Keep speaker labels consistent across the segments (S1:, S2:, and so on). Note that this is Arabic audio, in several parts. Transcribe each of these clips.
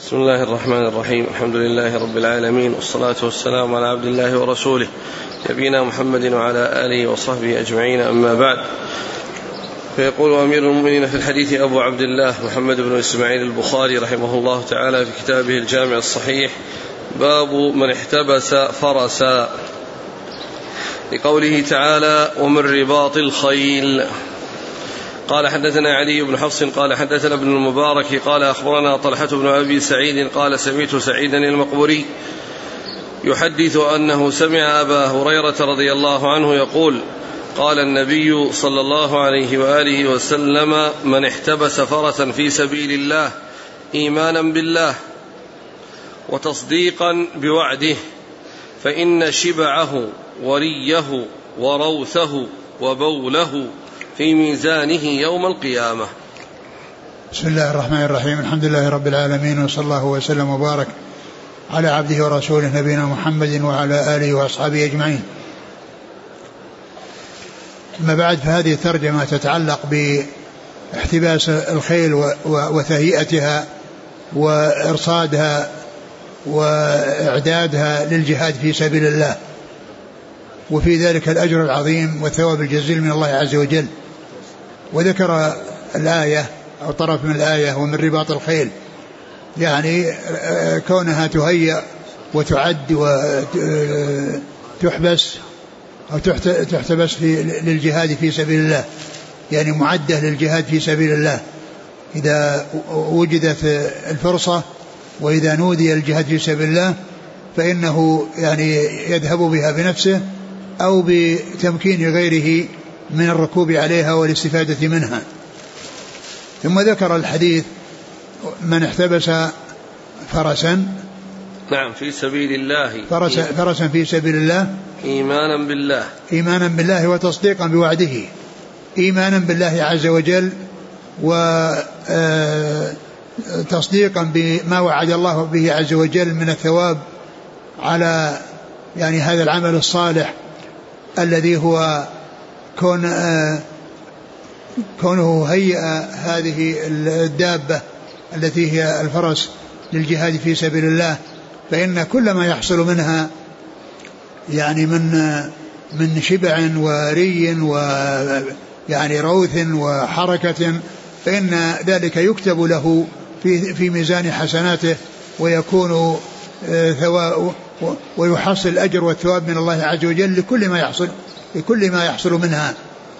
S1: بسم الله الرحمن الرحيم. الحمد لله رب العالمين، والصلاة والسلام على عبد الله ورسوله نبينا محمد وعلى آله وصحبه أجمعين، أما بعد. فيقول أمير المؤمنين في الحديث أبو عبد الله محمد بن إسماعيل البخاري رحمه الله تعالى في كتابه الجامع الصحيح: باب من احتبس فرسا، لقوله تعالى: ومن رباط الخيل. قال حدثنا علي بن حفص قال حدثنا ابن المبارك قال أخبرنا طلحة بن أبي سعيد قال سمعت سعيدا المقبري يحدث أنه سمع أبا هريرة رضي الله عنه يقول: قال النبي صلى الله عليه وآله وسلم: من احتبس فرسا في سبيل الله إيمانا بالله وتصديقا بوعده فإن شبعه وريه وروثه وبوله في ميزانه يوم القيامة.
S2: بسم الله الرحمن الرحيم. الحمد لله رب العالمين، وصلى الله وسلم وبارك على عبده ورسوله نبينا محمد وعلى آله وأصحابه أجمعين. أما بعد، فهذه الترجمة تتعلق باحتباس الخيل وتهيئتها وإرصادها وإعدادها للجهاد في سبيل الله، وفي ذلك الأجر العظيم والثواب الجزيل من الله عز وجل. وذكر الآية أو طرف من الآية: ومن رباط الخيل، يعني كونها تهيأ وتعد وتحبس أو تحتبس للجهاد في سبيل الله، يعني معدة للجهاد في سبيل الله إذا وجدت الفرصة، وإذا نودي الجهاد في سبيل الله فإنه يعني يذهب بها بنفسه أو بتمكين غيره من الركوب عليها والاستفادة منها. ثم ذكر الحديث: من احتبس فرسا،
S1: نعم، في سبيل الله،
S2: فرسا في سبيل الله إيمانا بالله وتصديقا بوعده، إيمانا بالله عز وجل وتصديقا بما وعد الله به عز وجل من الثواب على يعني هذا العمل الصالح الذي هو كونه هيئ هذه الدابة التي هي الفرس للجهاد في سبيل الله، فإن كل ما يحصل منها يعني من شبع وري ويعني روث وحركة، فإن ذلك يكتب له في ميزان حسناته، ويكون ويحصل الأجر والثواب من الله عز وجل لكل ما يحصل منها.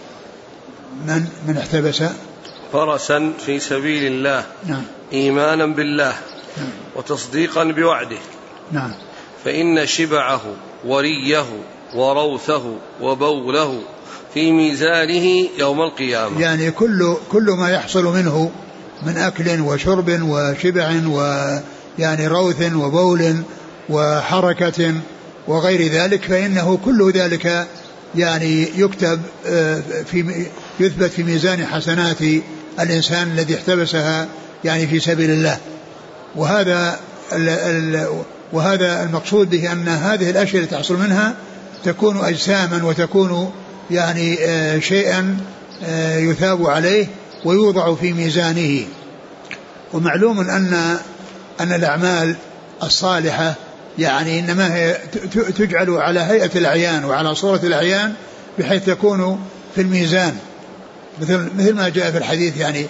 S2: من احتبس
S1: فرسا في سبيل الله،
S2: نعم،
S1: إيمانا بالله،
S2: نعم،
S1: وتصديقا بوعده،
S2: نعم،
S1: فإن شبعه وريه وروثه وبوله في ميزانه يوم القيامة.
S2: يعني كل ما يحصل منه من أكل وشرب وشبع ويعني روث وبول وحركة وغير ذلك، فإنه كل ذلك يعني يكتب يثبت في ميزان حسنات الإنسان الذي احتبسها يعني في سبيل الله. وهذا المقصود به أن هذه الأشياء التي تحصل منها تكون أجساما، وتكون يعني شيئا يثاب عليه ويوضع في ميزانه. ومعلوم أن الأعمال الصالحة يعني إنما هي تجعل على هيئة الأعيان وعلى صورة الأعيان بحيث تكون في الميزان، مثل ما جاء في الحديث يعني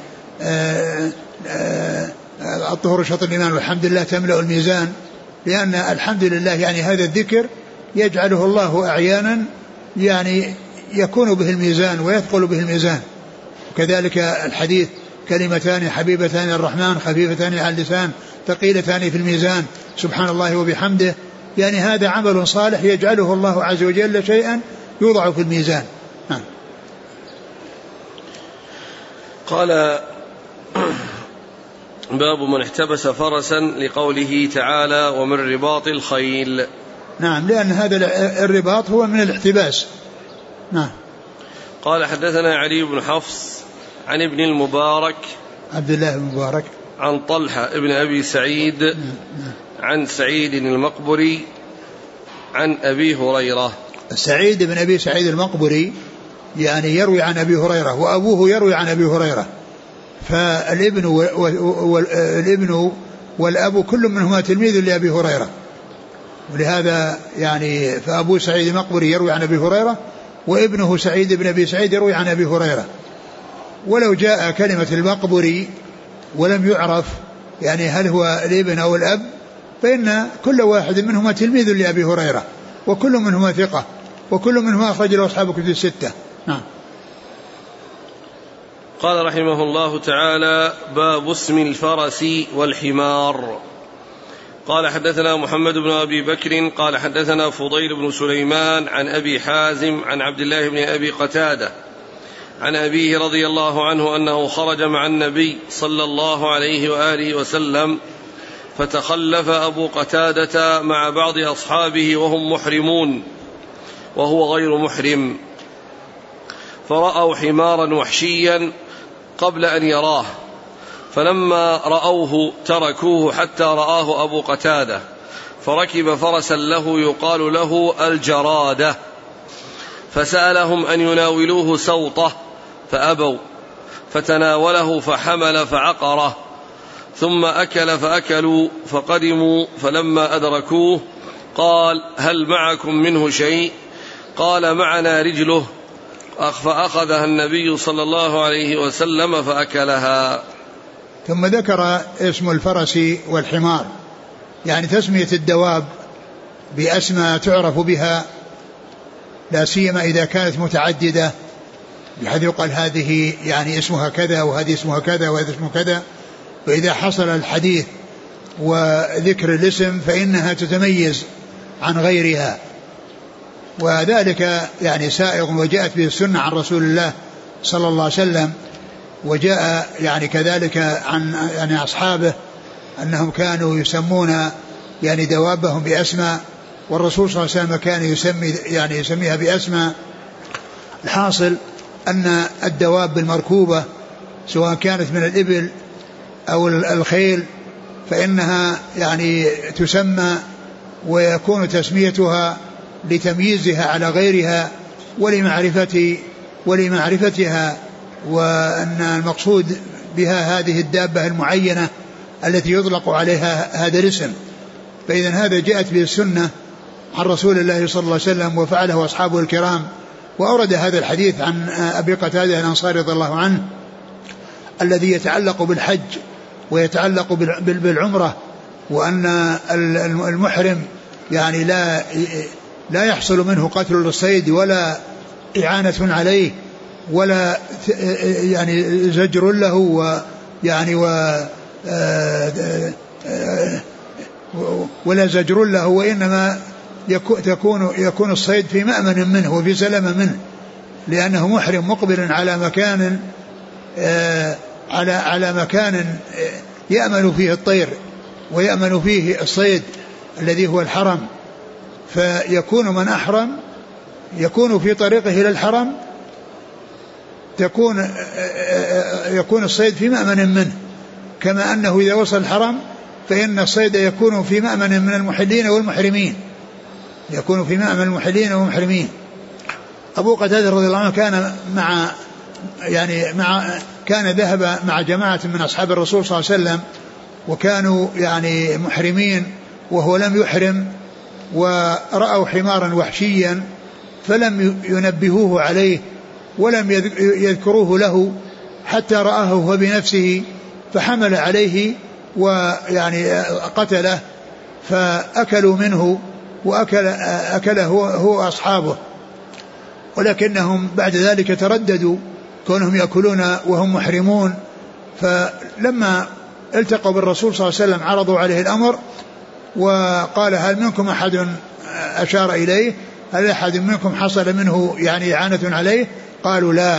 S2: الطهور شطر الإيمان والحمد لله تملأ الميزان، لأن الحمد لله يعني هذا الذكر يجعله الله أعيانا يعني يكون به الميزان ويثقل به الميزان. وكذلك الحديث: كلمتان حبيبتان الرحمن خفيفتان على اللسان ثقيلتان في الميزان سبحان الله وبحمده، يعني هذا عمل صالح يجعله الله عز وجل شيئا يوضع في الميزان.
S1: قال: باب من احتبس فرسا، لقوله تعالى: ومن رباط الخيل.
S2: نعم، لأن هذا الرباط هو من الاحتباس. نعم.
S1: قال: حدثنا علي بن حفص عن ابن المبارك
S2: عبد الله بن المبارك
S1: عن طلحة ابن أبي سعيد عن سعيد المقبري عن أبي هريرة.
S2: سعيد بن أبي سعيد المقبري يعني يروي عن أبي هريرة، وأبوه يروي عن أبي هريرة، فالابن والأب كل منهما تلميذ لأبي هريرة. ولهذا يعني فأبو سعيد المقبري يروي عن أبي هريرة، وابنه سعيد بن أبي سعيد يروي عن أبي هريرة. ولو جاء كلمة المقبري ولم يعرف يعني هل هو الابن أو الأب، فإن كل واحد منهما تلميذ لأبي هريرة، وكل منهما ثقة، وكل منهما أخرج له أصحاب الكتب الستة. نعم.
S1: قال رحمه الله تعالى: باب اسم الفرس والحمار. قال حدثنا محمد بن أبي بكر قال حدثنا فضيل بن سليمان عن أبي حازم عن عبد الله بن أبي قتادة عن أبيه رضي الله عنه أنه خرج مع النبي صلى الله عليه وآله وسلم، فتخلف أبو قتادة مع بعض أصحابه وهم محرمون وهو غير محرم، فرأوا حمارا وحشيا قبل أن يراه، فلما رأوه تركوه حتى رآه أبو قتادة، فركب فرسا له يقال له الجرادة، فسألهم أن يناولوه سوطه فأبوا، فتناوله فحمل فعقره، ثم أكل فأكلوا، فقدموا فلما أدركوه قال: هل معكم منه شيء؟ قال: معنا رجله، فأخذها النبي صلى الله عليه وسلم فأكلها.
S2: ثم ذكر اسم الفرس والحمار، يعني تسمية الدواب بأسماء تعرف بها، لا سيما إذا كانت متعددة، بحيث يقال هذه يعني اسمها كذا وهذه اسمها كذا وهذا اسمه كذا، وإذا حصل الحديث وذكر الاسم فإنها تتميز عن غيرها، وذلك يعني سائغ وجاءت به السنة عن رسول الله صلى الله عليه وسلم. وجاء يعني كذلك عن يعني أصحابه أنهم كانوا يسمون يعني دوابهم بأسماء، والرسول صلى الله عليه وسلم كان يسميها بأسماء. الحاصل أن الدواب المركوبة سواء كانت من الإبل أو الخيل فإنها يعني تسمى، ويكون تسميتها لتمييزها على غيرها ولمعرفتها، وأن المقصود بها هذه الدابة المعينة التي يطلق عليها هذا الاسم. فإذا هذا جاءت به السنة عن رسول الله صلى الله عليه وسلم وفعله أصحابه الكرام. وأورد هذا الحديث عن أبي قتادة الأنصاري رضي الله عنه الذي يتعلق بالحج ويتعلق بالعمرة، وأن المحرم يعني لا يحصل منه قتل للصيد ولا إعانة عليه ولا يعني زجر له ويعني ولا زجر له، وإنما يكون الصيد في مأمن منه وفي سلامة منه، لأنه محرم مقبل على مكان يأمن فيه الطير ويأمن فيه الصيد الذي هو الحرم. فيكون من أحرم يكون في طريقه إلى الحرم يكون الصيد في مأمن منه، كما أنه إذا وصل الحرم فإن الصيد يكون في مأمن من المحلين والمحرمين، يكون في مأمن المحلين والمحرمين. أبو قتادة رضي الله عنه كان ذهب مع جماعة من أصحاب الرسول صلى الله عليه وسلم، وكانوا يعني محرمين وهو لم يحرم، ورأوا حمارا وحشيا فلم ينبهوه عليه ولم يذكروه له حتى رآه هو بنفسه، فحمل عليه ويعني قتله، فأكلوا منه وأكله هو أصحابه، ولكنهم بعد ذلك ترددوا كونهم يأكلون وهم محرمون. فلما التقوا بالرسول صلى الله عليه وسلم عرضوا عليه الأمر وقال: هل منكم أحد أشار إليه؟ هل أحد منكم حصل منه يعني إعانة عليه؟ قالوا لا.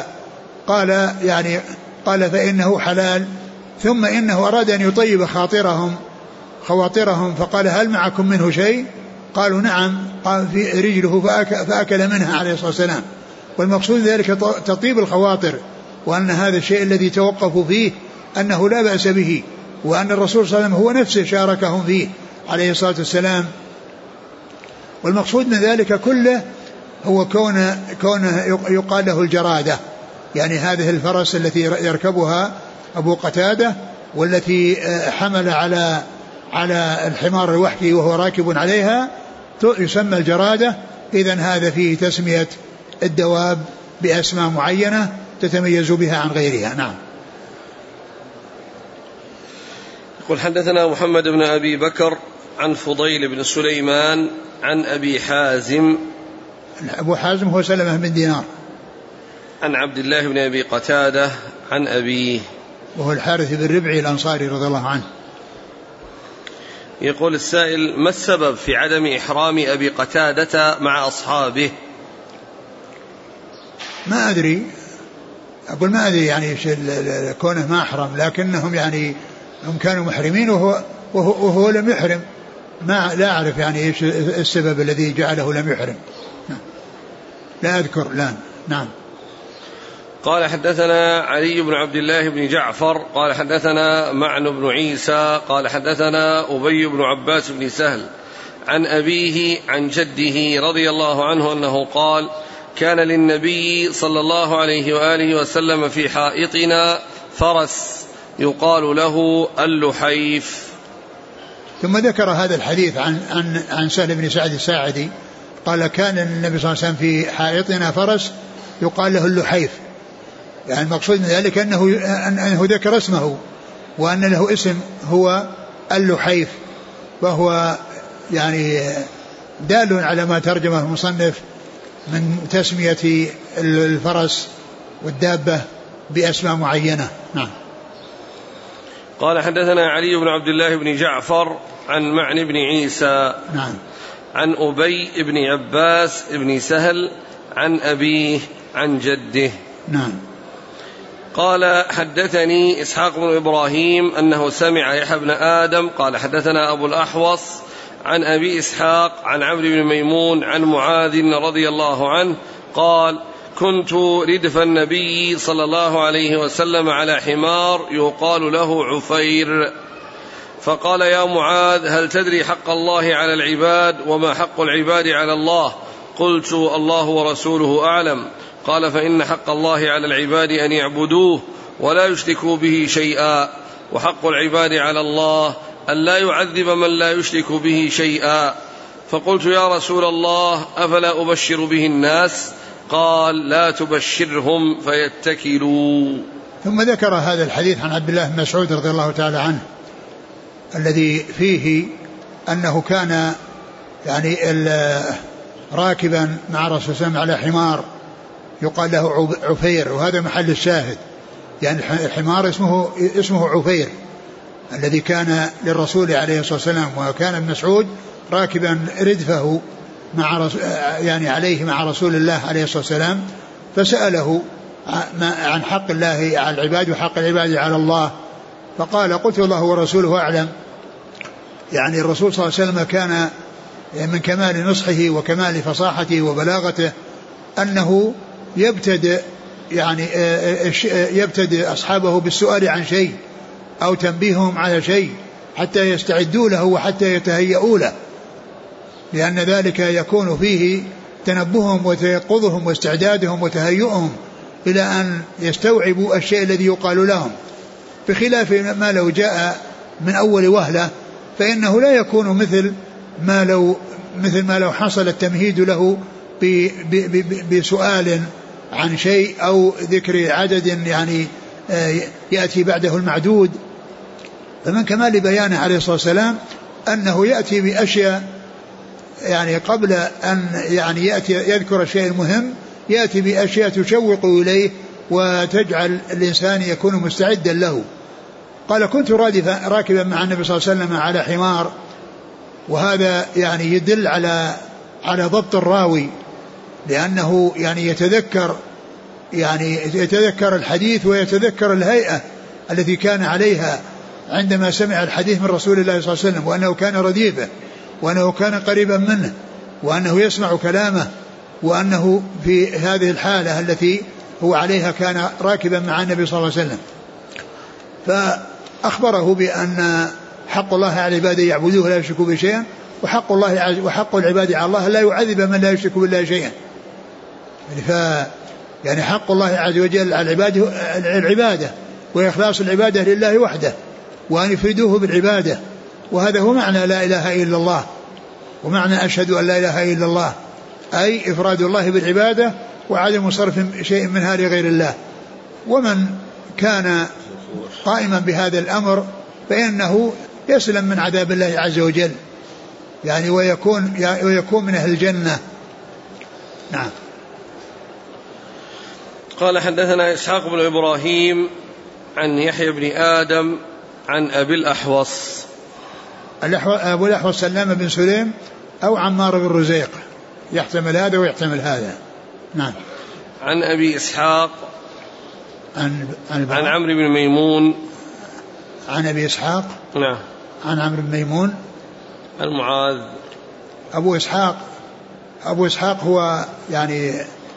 S2: قال فإنه حلال. ثم إنه أراد أن يطيب خواطرهم فقال: هل معكم منه شيء؟ قالوا نعم. قال: في رجله فأكل منها عليه الصلاة والسلام. والمقصود ذلك تطيب الخواطر، وأن هذا الشيء الذي توقفوا فيه أنه لا بأس به، وأن الرسول صلى الله عليه وسلم هو نفسه شاركهم فيه عليه الصلاة والسلام. والمقصود من ذلك كله هو كونه يقال له الجرادة، يعني هذه الفرس التي يركبها أبو قتادة والتي حمل على على الحمار الوحشي وهو راكب عليها يسمى الجرادة. إذن هذا فيه تسمية الدواب بأسماء معينة تتميز بها عن غيرها. نعم.
S1: يقول حدثنا محمد بن أبي بكر عن فضيل بن سليمان عن أبي حازم.
S2: أبو حازم هو سلمة بن دينار.
S1: عن عبد الله بن أبي قتادة عن أبيه
S2: وهو الحارث بن ربعي الأنصاري رضي الله عنه.
S1: يقول السائل: ما السبب في عدم إحرام أبي قتادة مع أصحابه؟
S2: ما أدري، أقول ما أدري يعني كونه ما أحرم، لكنهم يعني هم كانوا محرمين وهو لم يحرم. لا أعرف يعني إيش السبب الذي جعله لم يحرم، لا أذكر الآن. نعم.
S1: قال حدثنا علي بن عبد الله بن جعفر قال حدثنا معن بن عيسى قال حدثنا أبي بن عباس بن سهل عن أبيه عن جده رضي الله عنه أنه قال: كان للنبي صلى الله عليه وآله وسلم في حائطنا فرس يقال له اللحيف.
S2: ثم ذكر هذا الحديث عن سهل بن سعد الساعدي قال: كان النبي صلى الله عليه وسلم في حائطنا فرس يقال له اللحيف. يعني المقصود من ذلك أنه ذكر اسمه وأن له اسم هو اللحيف، وهو يعني دال على ما ترجمه المصنف من تسمية الفرس والدابة بأسماء معينة. نعم.
S1: قال حدثنا علي بن عبد الله بن جعفر عن معن بن عيسى.
S2: نعم.
S1: عن أبي بن عباس بن سهل عن أبيه عن جده.
S2: نعم.
S1: قال حدثني إسحاق بن إبراهيم أنه سمع يحيى بن آدم قال حدثنا أبو الأحوص عن أبي إسحاق عن عمرو بن ميمون عن معاذ رضي الله عنه قال: كنت ردف النبي صلى الله عليه وسلم على حمار يقال له عفير، فقال: يا معاذ، هل تدري حق الله على العباد وما حق العباد على الله؟ قلت: الله ورسوله أعلم. قال: فإن حق الله على العباد أن يعبدوه ولا يشركوا به شيئا، وحق العباد على الله أن لا يعذب من لا يشرك به شيئا. فقلت: يا رسول الله، أفلا أبشر به الناس؟ قال: لا تبشرهم فيتكلوا.
S2: ثم ذكر هذا الحديث عن عبد الله بن مسعود رضي الله تعالى عنه الذي فيه أنه كان يعني راكبا مع رسول الله على حمار يقال له عفير، وهذا محل الشاهد، يعني الحمار اسمه عفير الذي كان للرسول عليه الصلاة والسلام، وكان ابن مسعود راكبا ردفه يعني عليه مع رسول الله عليه الصلاة والسلام، فسأله عن حق الله على العباد وحق العباد على الله، فقال: قلت: الله ورسوله أعلم. يعني الرسول صلى الله عليه وسلم كان من كمال نصحه وكمال فصاحته وبلاغته أنه يبتدئ أصحابه بالسؤال عن شيء أو تنبيههم على شيء حتى يستعدوا له وحتى يتهيئوا له، لأن ذلك يكون فيه تنبههم وتيقظهم واستعدادهم وتهيئهم إلى أن يستوعبوا الشيء الذي يقال لهم، بخلاف ما لو جاء من أول وهلة فإنه لا يكون مثل ما لو حصل التمهيد له بسؤال عن شيء أو ذكر عدد يعني يأتي بعده المعدود. فمن كمال بيانه عليه الصلاة والسلام أنه يأتي بأشياء يعني قبل أن يعني يذكر الشيء المهم يأتي بأشياء تشوق إليه وتجعل الإنسان يكون مستعدا له. قال: كنت راكبا مع النبي صلى الله عليه وسلم على حمار، وهذا يعني يدل على ضبط الراوي، لأنه يعني يتذكر الحديث ويتذكر الهيئة التي كان عليها عندما سمع الحديث من رسول الله صلى الله عليه وسلم، وأنه كان رديفه، وأنه كان قريبا منه، وأنه يسمع كلامه، وأنه في هذه الحالة التي هو عليها كان راكبا مع النبي صلى الله عليه وسلم. فأخبره بأن حق الله على العباد يعبدوه لا يشركوا به شيئا، وحق العباد على الله لا يعذب من لا يشرك بالله شيئا. يعني حق الله عز وجل على العبادة وإخلاص العبادة لله وحده، وأن يفردوه بالعبادة وهذا هو معنى لا إله إلا الله، ومعنى أشهد أن لا إله إلا الله أي إفراد الله بالعبادة وعدم صرف شيء منها لغير الله. ومن كان قائما بهذا الأمر فإنه يسلم من عذاب الله عز وجل يعني ويكون من أهل الجنة. نعم.
S1: قال حدثنا إسحاق بن إبراهيم عن يحيى بن آدم عن أبي الأحوص.
S2: أبو الأحوص سلام بن سليم أو عمار بن رزيق، يحتمل هذا ويحتمل هذا. نعم.
S1: عن أبي إسحاق عن عمرو بن ميمون
S2: عن أبي إسحاق.
S1: نعم.
S2: عن عمرو بن ميمون
S1: المعاذ.
S2: أبو إسحاق هو يعني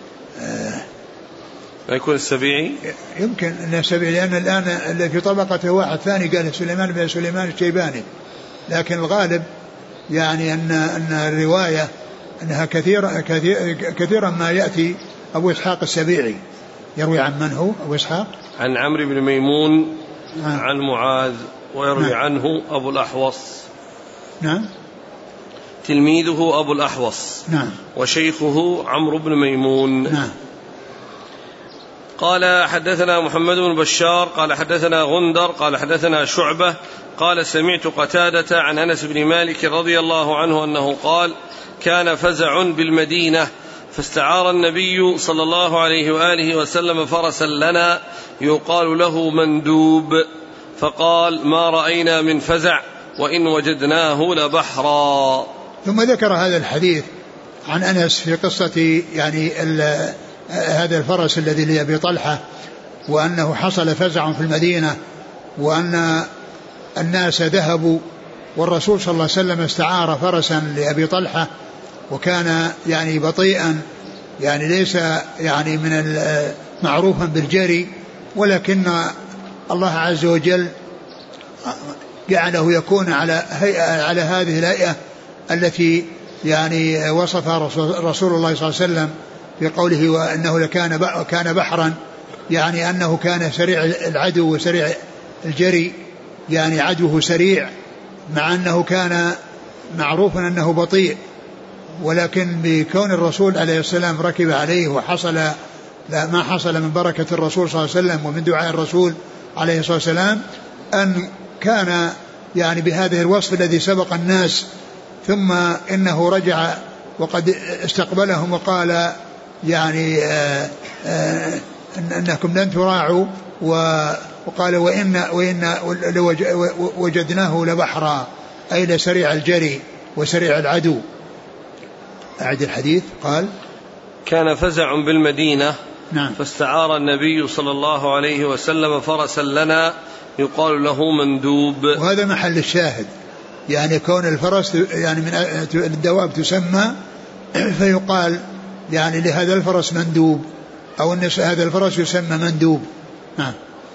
S1: يكون السبيعي،
S2: يمكن أن السبيعي، لأن الآن اللي في طبقته واحد ثاني قال سليمان بن سليمان الشيباني، لكن الغالب يعني أن الرواية أنها كثيرا ما يأتي أبو إسحاق السبيعي. يروي عن من هو أبو إسحاق؟
S1: عن عمرو بن ميمون عن معاذ، ويروي عنه أبو الأحوص.
S2: نعم.
S1: تلميذه أبو الأحوص.
S2: نعم.
S1: وشيخه عمرو بن ميمون.
S2: نعم.
S1: قال حدثنا محمد بن بشار قال حدثنا غندر قال حدثنا شعبة قال سمعت قتادة عن أنس بن مالك رضي الله عنه أنه قال كان فزع بالمدينة فاستعار النبي صلى الله عليه وآله وسلم فرسا لنا يقال له مندوب، فقال ما رأينا من فزع وإن وجدناه لبحرا.
S2: ثم ذكر هذا الحديث عن أنس في قصة يعني هذا الفرس الذي لأبي طلحة، وأنه حصل فزع في المدينة، وأن الناس ذهبوا، والرسول صلى الله عليه وسلم استعار فرسا لأبي طلحة، وكان يعني بطيئا، يعني ليس يعني من معروفا بالجري، ولكن الله عز وجل جعله يكون على هذه الهيئة التي يعني وصفها رسول الله صلى الله عليه وسلم في قوله وأنه كان بحرا، يعني أنه كان سريع العدو وسريع الجري، يعني عدوه سريع مع أنه كان معروفا أنه بطيء، ولكن بكون الرسول عليه السلام ركب عليه وحصل ما حصل من بركة الرسول صلى الله عليه وسلم ومن دعاء الرسول عليه الصلاة والسلام أن كان يعني بهذه الوصف الذي سبق الناس، ثم إنه رجع وقد استقبلهم وقال يعني أنكم لن تراعوا، وقال وإن وجدناه لبحرا، أي لسريع الجري وسريع العدو. أعد الحديث. قال
S1: كان فزع بالمدينة.
S2: نعم.
S1: فاستعار النبي صلى الله عليه وسلم فرسا لنا يقال له مندوب. وهذا
S2: محل الشاهد، يعني كون الفرس يعني من الدواب تسمى، فيقال يعني لهذا الفرس مندوب، أو أن هذا الفرس يسمى مندوب. نعم.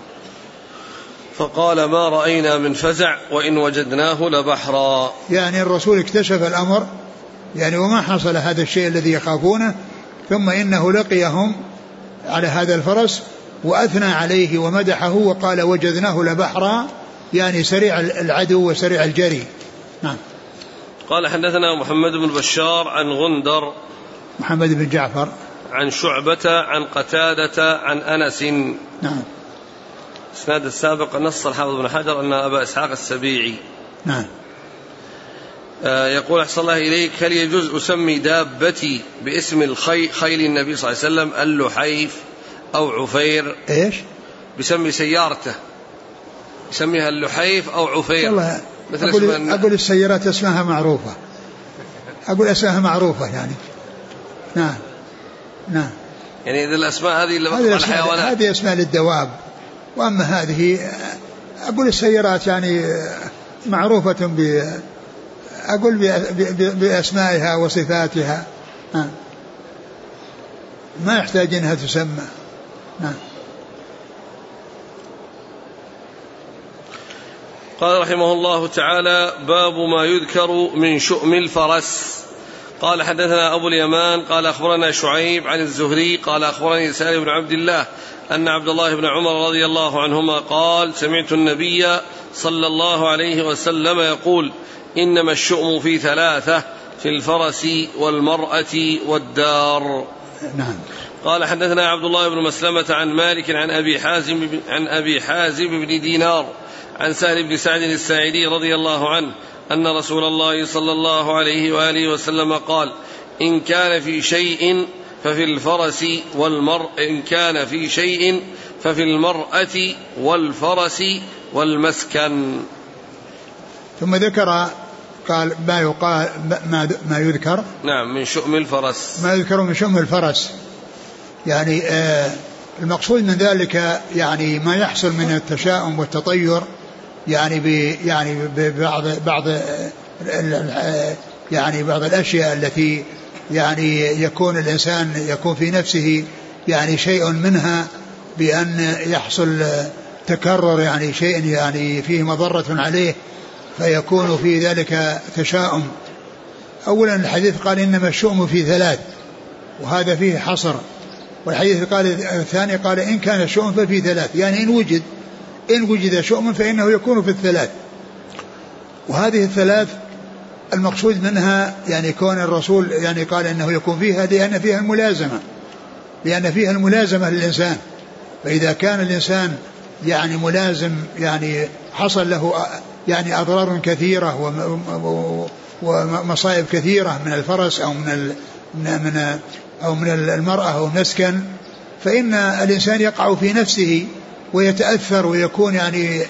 S1: فقال ما رأينا من فزع وإن وجدناه لبحرا،
S2: يعني الرسول اكتشف الأمر يعني وما حصل هذا الشيء الذي يخافونه، ثم إنه لقيهم على هذا الفرس وأثنى عليه ومدحه وقال وجدناه لبحرا، يعني سريع العدو وسريع الجري. نعم.
S1: قال حدثنا محمد بن بشار عن غندر
S2: محمد بن جعفر
S1: عن شعبة عن قتادة عن أنس.
S2: نعم.
S1: اسناد السابق نص الحافظ بن حجر أن أبا إسحاق السبيعي.
S2: نعم.
S1: يقول أحسن الله إليك هل يجوز أسمي دابتي باسم خيل النبي صلى الله عليه وسلم اللحيف أو عفير؟
S2: إيش
S1: بسمي سيارته يسميها اللحيف أو عفير؟
S2: مثل أقول السيارات اسمها معروفة، أقول اسمها معروفة يعني. نعم. نعم.
S1: يعني إذا الأسماء هذه اللي بقى الحيوانات
S2: هذه أسماء للدواب، وأما هذه أقول السيارات يعني معروفة أقول بأسمائها وصفاتها، ما يحتاج أنها تسمى.
S1: قال رحمه الله تعالى باب ما يذكر من شؤم الفرس. قال حدثنا أبو اليمان قال أخبرنا شعيب عن الزهري قال أخبرني سالم بن عبد الله أن عبد الله بن عمر رضي الله عنهما قال سمعت النبي صلى الله عليه وسلم يقول: إنما الشؤم في ثلاثة: في الفرس والمرأة والدار.
S2: نعم.
S1: قال: حدثنا عبد الله بن مسلمة عن مالك عن أبي حازم بن دينار عن سهل بن سعد الساعدي رضي الله عنه أن رسول الله صلى الله عليه وآله وسلم قال: إن كان في شيء ففي الفرس إن كان في شيء ففي المرأة والفرس والمسكن.
S2: ثم ذكر قال ما يذكر
S1: نعم من شؤم الفرس، ما
S2: يذكر من شؤم الفرس، يعني المقصود من ذلك يعني ما يحصل من التشاؤم والتطير، يعني بعض الأشياء التي يعني يكون الإنسان يكون في نفسه يعني شيء منها بأن يحصل تكرر، يعني شيء يعني فيه مضرة عليه فيكون في ذلك تشاؤم. أولا الحديث قال إنما الشؤم في ثلاث، وهذا فيه حصر. والحديث قال الثاني قال إن كان الشؤم ففي ثلاث، يعني إن وجد شؤم فإنه يكون في الثلاث. وهذه الثلاث المقصود منها يعني كون الرسول يعني قال إنه يكون فيها لأن فيها الملازمة للإنسان. فإذا كان الإنسان يعني ملازم يعني حصل له يعني أضرار كثيرة ومصائب كثيرة من الفرس أو من المرأة أو المسكن، فإن الإنسان يقع في نفسه ويتأثر ويكون يعني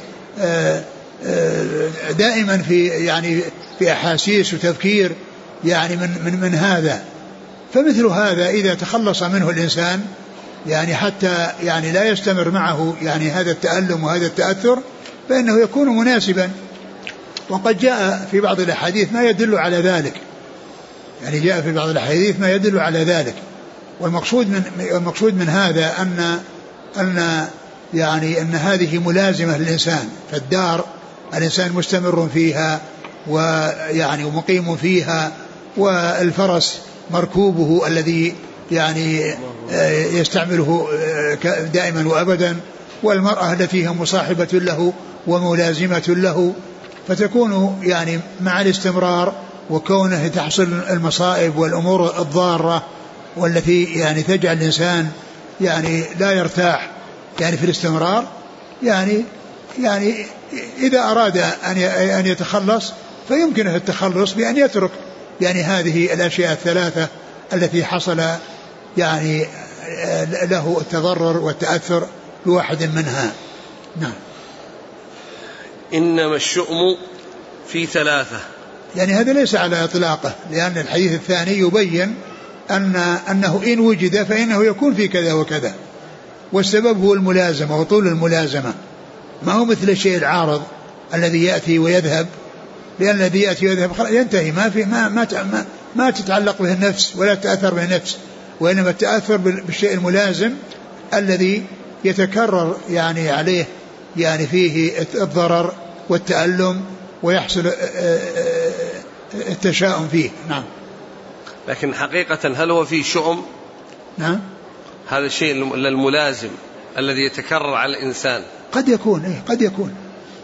S2: دائما في أحاسيس وتفكير يعني من هذا. فمثل هذا إذا تخلص منه الإنسان يعني حتى يعني لا يستمر معه يعني هذا التألم وهذا التأثر، فإنه يكون مناسبا. وقد جاء في بعض الأحاديث ما يدل على ذلك، يعني جاء في بعض الأحاديث ما يدل على ذلك. والمقصود من هذا أن هذه ملازمة للإنسان. فالدار الإنسان مستمر فيها ويعني مقيم فيها، والفرس مركوبه الذي يعني يستعمله دائما وأبدا، والمرأة التي هي مصاحبة له وملازمة له، فتكون يعني مع الاستمرار وكونه تحصل المصائب والأمور الضارة والتي يعني تجعل الإنسان يعني لا يرتاح يعني في الاستمرار، يعني إذا أراد أن يتخلص فيمكنه التخلص بأن يترك يعني هذه الأشياء الثلاثة التي حصل يعني له التضرر والتأثر بواحد منها. نعم.
S1: إنما الشؤم في ثلاثة،
S2: يعني هذا ليس على إطلاقه، لأن الحديث الثاني يبين أنه إن وجد فإنه يكون في كذا وكذا، والسبب هو الملازمة وطول الملازمة، ما هو مثل الشيء العارض الذي يأتي ويذهب، لأن الذي يأتي ويذهب ينتهي، ما تتعلق به النفس ولا تأثر به النفس، وإنما التأثر بالشيء الملازم الذي يتكرر يعني عليه يعني فيه الضرر والتألم ويحصل التشاؤم فيه. نعم.
S1: لكن حقيقة هل هو فيه شؤم؟
S2: نعم.
S1: هذا الشيء الملازم الذي يتكرر على الإنسان
S2: قد يكون قد يكون.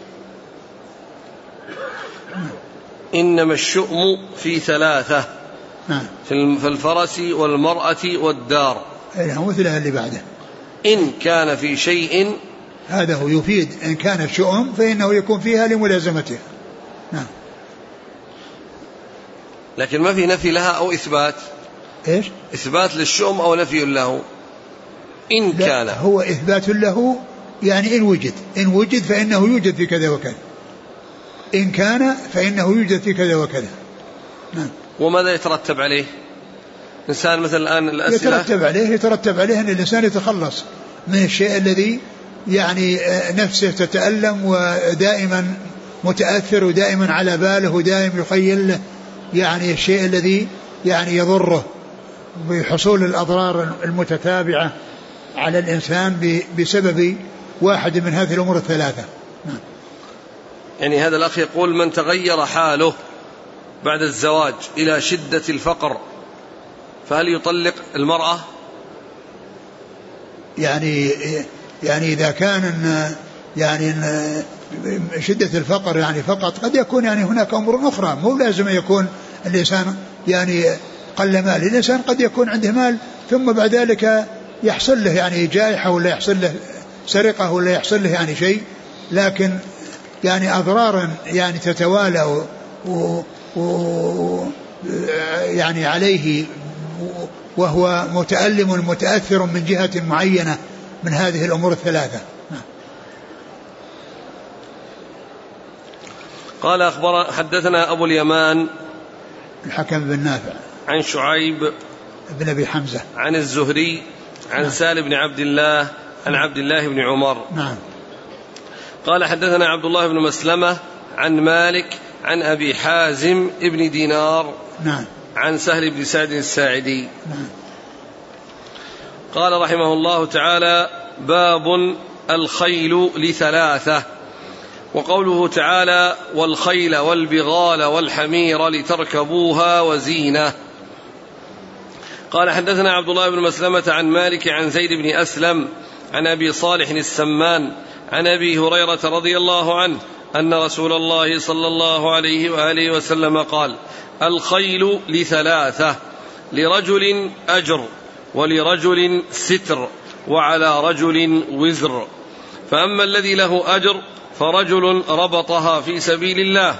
S1: إنما الشؤم في ثلاثة.
S2: نعم.
S1: في الفرس والمرأة والدار.
S2: مثلها اللي بعده.
S1: إن كان في شيء،
S2: هذا هو يفيد إن كان الشؤم فإنه يكون فيها لملازمته. نعم.
S1: لكن ما في نفي لها أو إثبات.
S2: إيش؟
S1: إثبات للشؤم أو نفي له. إن كان
S2: هو إثبات له، يعني إن وجد فإنه يوجد في كذا وكذا، إن كان فإنه يوجد في كذا وكذا. نعم.
S1: وماذا يترتب عليه؟ إنسان مثل الآن الأسئلة
S2: يترتب عليه أن الإنسان يتخلص من الشيء الذي يعني نفسه تتألم ودائما متأثر ودائما على باله ودائما يخيل له يعني الشيء الذي يعني يضره بحصول الأضرار المتتابعة على الإنسان بسبب واحد من هذه الأمور الثلاثة.
S1: يعني هذا الأخ يقول: من تغير حاله بعد الزواج إلى شدة الفقر فهل يطلق المرأة؟
S2: يعني إذا كان يعني شدة الفقر يعني فقط، قد يكون يعني هناك أمور أخرى، مو لازم يكون الإنسان يعني قل مال. الإنسان قد يكون عنده مال ثم بعد ذلك يحصل له يعني جائحة ولا يحصل له سرقة ولا يحصل له يعني شيء، لكن يعني أضرارا يعني تتوالى يعني عليه وهو متألم متأثر من جهة معينة من هذه الأمور الثلاثة.
S1: قال حدثنا أبو اليمان
S2: الحكم بن نافع
S1: عن شعيب
S2: بن أبي حمزة
S1: عن الزهري عن سالم بن عبد الله عن عبد الله بن عمر.
S2: نعم.
S1: قال حدثنا عبد الله بن مسلمة عن مالك عن أبي حازم ابن دينار.
S2: نعم.
S1: عن سهل بن سعد الساعدي.
S2: نعم.
S1: قال رحمه الله تعالى: باب الخيل لثلاثة. وقوله تعالى: والخيل والبغال والحمير لتركبوها وزينة. قال حدثنا عبد الله بن مسلمة عن مالك عن زيد بن أسلم عن أبي صالح السمان عن أبي هريرة رضي الله عنه أن رسول الله صلى الله عليه وآله وسلم قال: الخيل لثلاثة: لرجل أجر، ولرجل ستر، وعلى رجل وزر. فأما الذي له أجر فرجل ربطها في سبيل الله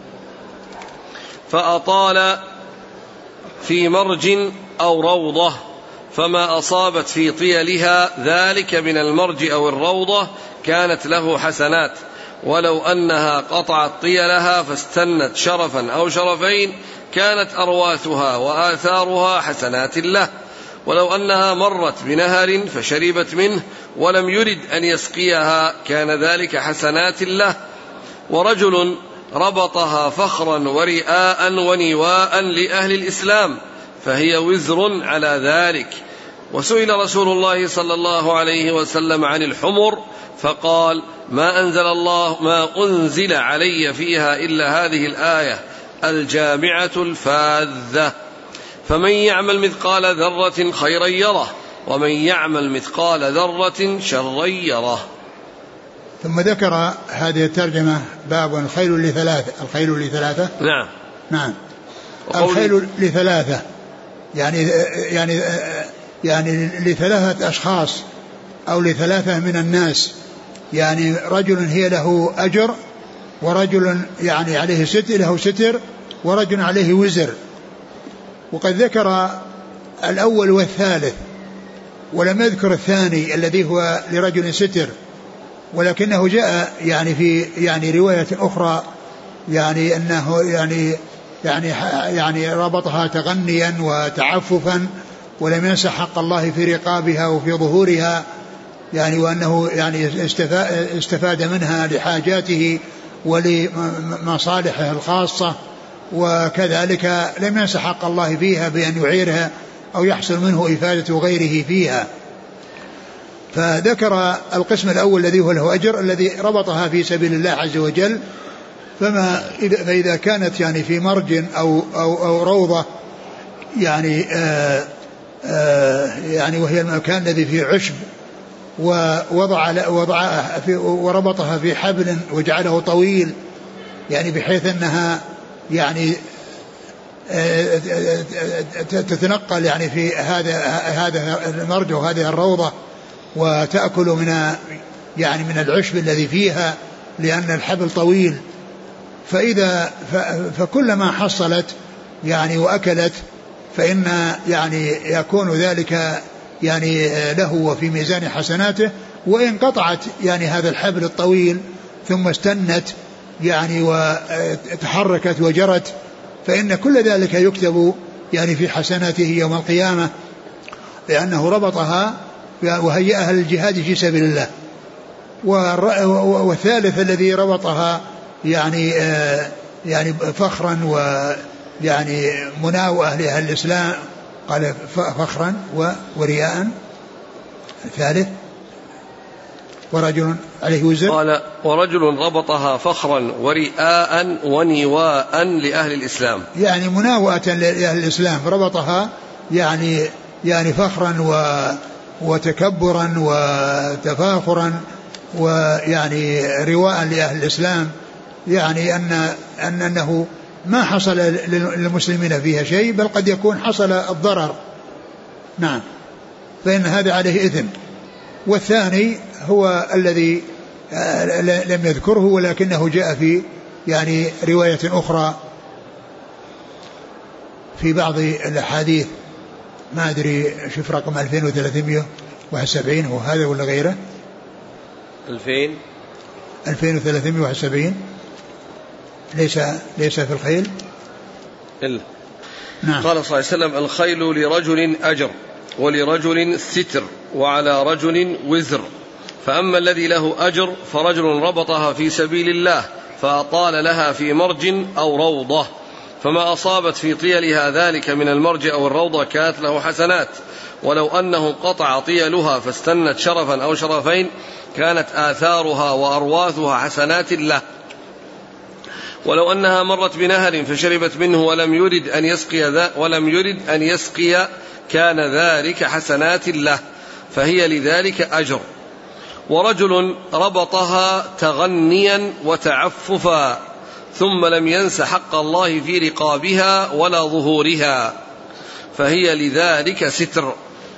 S1: فأطال في مرج أو روضة فما أصابت في طيلها ذلك من المرج أو الروضة كانت له حسنات، ولو أنها قطعت طيلها فاستنت شرفا أو شرفين كانت أرواثها وآثارها حسنات له، ولو أنها مرت بنهر فشربت منه ولم يرد أن يسقيها كان ذلك حسنات له. ورجل ربطها فخرا ورئاء ونواء لأهل الإسلام فهي وزر على ذلك. وسئل رسول الله صلى الله عليه وسلم عن الحمر فقال: ما أنزل علي فيها إلا هذه الآية الجامعة الفاذة، فمن يعمل مثقال ذرة خيرا يره، ومن يعمل مثقال ذرة شرا يره.
S2: ثم ذكر هذه الترجمة: باب الخيل لثلاثة. الخيل لثلاثة.
S1: نعم.
S2: نعم. الخيل لثلاثة يعني لثلاثة أشخاص أو لثلاثة من الناس، يعني رجل هي له أجر، ورجل يعني عليه له ستر، ورجل عليه وزر. وقد ذكر الأول والثالث ولم يذكر الثاني الذي هو لرجل ستر، ولكنه جاء يعني في يعني رواية أخرى يعني أنه يعني ربطها تغنيا وتعففا ولم ينسى حق الله في رقابها وفي ظهورها، يعني وأنه يعني استفاد منها لحاجاته ولمصالحه الخاصة، وكذلك لم ينسى حق الله فيها بأن يعيرها أو يحصل منه إفادة غيره فيها. فذكر القسم الأول الذي هو له أجر، الذي ربطها في سبيل الله عز وجل، فإذا كانت يعني في مرج أو روضة يعني يعني وهي المكان الذي فيه عشب، وربطها في حبل وجعله طويل، يعني بحيث أنها يعني تتنقل يعني في هذا المرج وهذه الروضة وتأكل من العشب الذي فيها لأن الحبل طويل. فكلما حصلت يعني وأكلت فإن يعني يكون ذلك يعني له وفي ميزان حسناته. وإن قطعت يعني هذا الحبل الطويل ثم استنت يعني وتحركت وجرت فإن كل ذلك يكتب يعني في حسناته يوم القيامة، لأنه ربطها وهيئها للجهاد في سبيل الله. والثالث الذي ربطها يعني فخرا ويعني مناوئة لأهل الإسلام، قال فخرا ورياء. الثالث ورجل عليه وزر، قال
S1: ورجل ربطها فخرا ورئاء ونواء لأهل الإسلام،
S2: يعني مناوئة لأهل الإسلام، ربطها يعني فخرا وتكبرا وتفاخرا ويعني رواء لأهل الإسلام، يعني أنه ما حصل للمسلمين فيها شيء، بل قد يكون حصل الضرر. نعم، فإن هذا عليه إثم. والثاني هو الذي لم يذكره ولكنه جاء في يعني رواية أخرى في بعض الأحاديث، ما أدري شوف رقم 2371 هو هذا ولا غيره؟ 2371 ليس في الخيل
S1: إلا. نعم. قال صلى الله عليه وسلم: الخيل لرجل أجر ولرجل ستر وعلى رجل وزر، فأما الذي له أجر فرجل ربطها في سبيل الله فأطال لها في مرج أو روضة، فما أصابت في طيلها ذلك من المرج أو الروضة كانت له حسنات، ولو أنه قطع طيلها فاستنت شرفا أو شرفين كانت آثارها وأرواثها حسنات له، ولو أنها مرت بنهر فشربت منه ولم يرد أن يسقي كان ذلك حسنات له، فهي لذلك أجر. ورجل ربطها تغنيا وتعففا ثم لم ينس حق الله في رقابها ولا ظهورها، فهي لذلك ستر.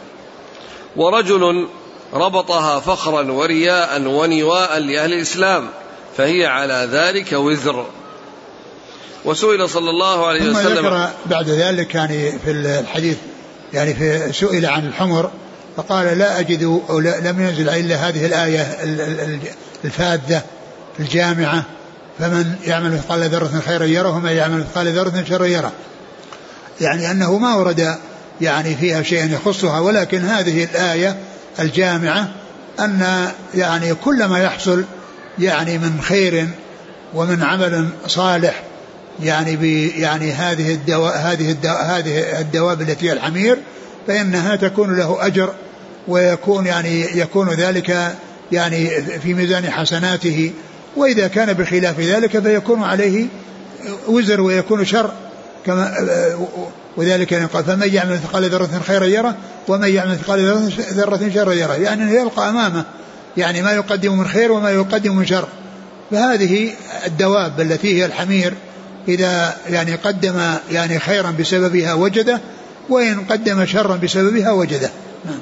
S1: ورجل ربطها فخرا ورياء ونواء لأهل الإسلام فهي على ذلك وزر. وسئل صلى الله عليه وسلم، ثم
S2: ذكر بعد ذلك يعني في الحديث يعني في سئل عن الحمر فقال: لا أجد أو لم ينزل إلا هذه الآية الفاذة الجامعة: فمن يعمل مثقال ذرة خيرا يره ومن يعمل مثقال ذرة شرا يره، يعني أنه ما ورد يعني فيها شيء يخصها، ولكن هذه الآية الجامعة أن يعني كل ما يحصل يعني من خير ومن عمل صالح يعني يعني هذه الدواب التي هي الحمير فإنها تكون له أجر، ويكون يعني يكون ذلك يعني في ميزان حسناته، وإذا كان بخلاف ذلك فيكون عليه وزر ويكون شر، كما وذلك قال: فمن يعمل مثقال ذرة خيرا يره ومن يعمل مثقال ذرة شرا يره، يعني يلقى أمامه يعني ما يقدم من خير وما يقدم من شر. فهذه الدواب التي هي الحمير إذا يعني قدم يعني خيرا بسببها وجده، وإن قدم شرا بسببها وجده.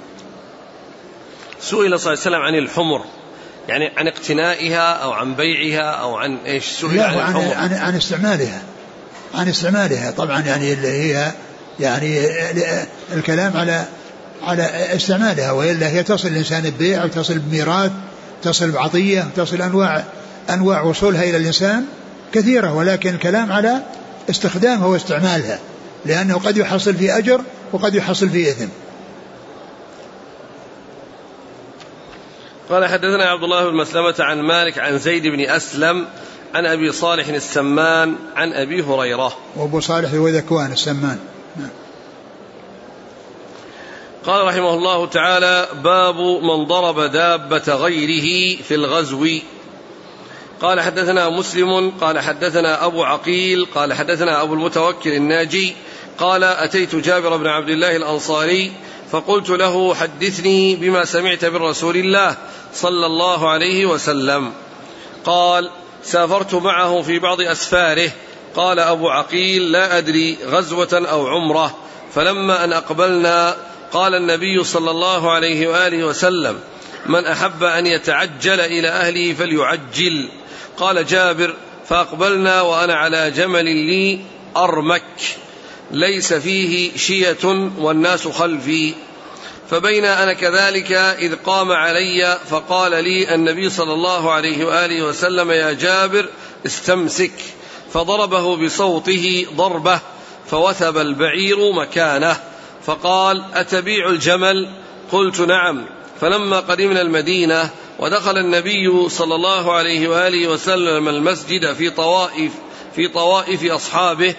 S1: سئل صلى الله عليه وسلم عن الحمر، يعني عن اقتنائها أو عن بيعها أو عن إيش؟ سئل عن الحمر
S2: عن استعمالها طبعا، يعني اللي هي يعني الكلام على استعمالها، وإلا هي تصل الإنسان البيع وتصل بميراث، تصل بعطية، تصل أنواع وصولها إلى الإنسان كثيرة، ولكن الكلام على استخدامها واستعمالها، لأنه قد يحصل فيه أجر وقد يحصل فيه إثم.
S1: قال: حدثنا عبد الله بن مسلمة عن مالك عن زيد بن أسلم عن أبي صالح السمان عن أبي هريرة.
S2: وأبو صالح هو ذكوان السمان.
S1: قال رحمه الله تعالى: باب من ضرب دابة غيره في الغزو. قال: حدثنا مسلم قال حدثنا أبو عقيل قال حدثنا أبو المتوكل الناجي قال: أتيت جابر بن عبد الله الأنصاري فقلت له: حدثني بما سمعت من رسول الله صلى الله عليه وسلم. قال: سافرت معه في بعض أسفاره. قال أبو عقيل: لا أدري غزوة أو عمرة. فلما أن أقبلنا قال النبي صلى الله عليه وآله وسلم: من أحب أن يتعجل إلى أهله فليعجل. قال جابر: فأقبلنا وأنا على جمل لي أرمك ليس فيه شية والناس خلفي، فبين أنا كذلك إذ قام علي فقال لي النبي صلى الله عليه وآله وسلم: يا جابر استمسك. فضربه بصوته ضربة فوثب البعير مكانه، فقال: أتبيع الجمل؟ قلت: نعم. فلما قدمنا المدينة ودخل النبي صلى الله عليه وآله وسلم المسجد في طوائف أصحابه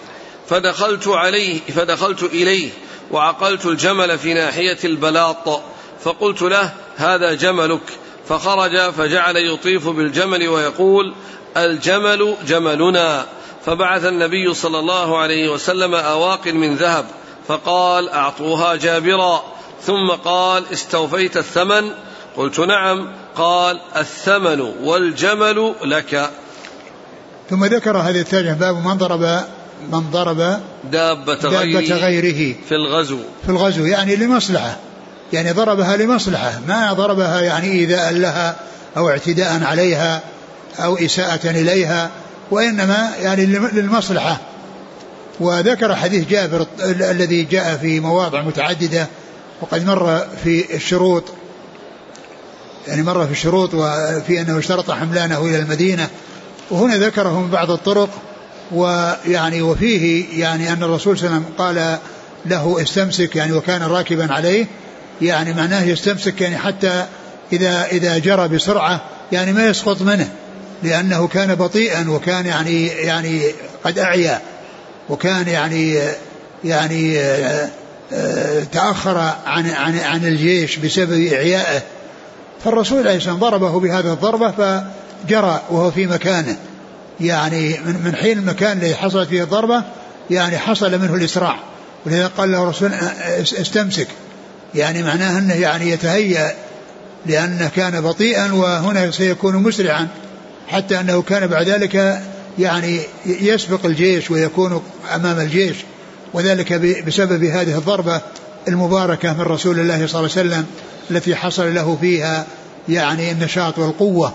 S1: فدخلت إليه وعقلت الجمل في ناحية البلاط، فقلت له: هذا جملك. فخرج فجعل يطيف بالجمل ويقول: الجمل جملنا. فبعث النبي صلى الله عليه وسلم أواق من ذهب فقال: أعطوها جابرا. ثم قال: استوفيت الثمن؟ قلت نعم. قال الثمن والجمل لك.
S2: ثم ذكر هذه الترجمة باب من ضرب
S1: دابة غيره في الغزو
S2: يعني لمصلحة، يعني ضربها لمصلحة، ما ضربها يعني إيذاء لها أو اعتداء عليها أو إساءة إليها، وإنما يعني للمصلحة. وذكر حديث جابر الذي جاء في مواضع متعددة وقد مر في الشروط، يعني مر في الشروط وفي أنه اشترط حملانه إلى المدينة، وهنا ذكره من بعض الطرق. ويعني وفيه يعني أن الرسول صلى الله عليه وسلم قال له استمسك، يعني وكان راكبا عليه، يعني معناه يستمسك يعني حتى إذا جرى بسرعة يعني ما يسقط منه، لأنه كان بطيئا وكان يعني قد أعيا، وكان يعني تأخر عن الجيش بسبب إعيائه. فالرسول عليه السلام ضربه بهذه الضربة فجرى وهو في مكانه، يعني من حين المكان الذي حصلت فيه الضربة يعني حصل منه الإسراع، ولذا قال له الرسول استمسك، يعني معناه أنه يعني يتهيأ، لأنه كان بطيئا وهنا سيكون مسرعا، حتى أنه كان بعد ذلك يعني يسبق الجيش ويكون أمام الجيش، وذلك بسبب هذه الضربة المباركة من رسول الله صلى الله عليه وسلم التي حصل له فيها يعني النشاط والقوة.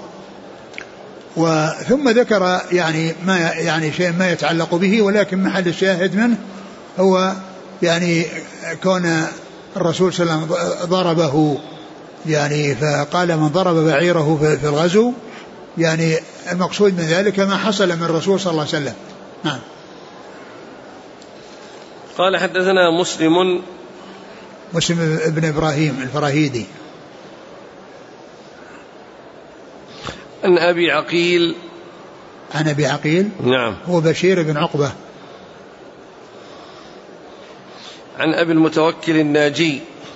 S2: ثم ذكر يعني شيء ما يتعلق به، ولكن محل الشاهد منه هو يعني كون الرسول صلى الله عليه وسلم ضربه، يعني فقال من ضرب بعيره في الغزو، يعني المقصود من ذلك ما حصل من الرسول صلى الله عليه وسلم. نعم.
S1: قال حدثنا مسلم
S2: ابن إبراهيم الفراهيدي
S1: عن أبي عقيل.
S2: عن أبي عقيل
S1: نعم
S2: هو بشير بن عقبة.
S1: عن أبي المتوكل الناجي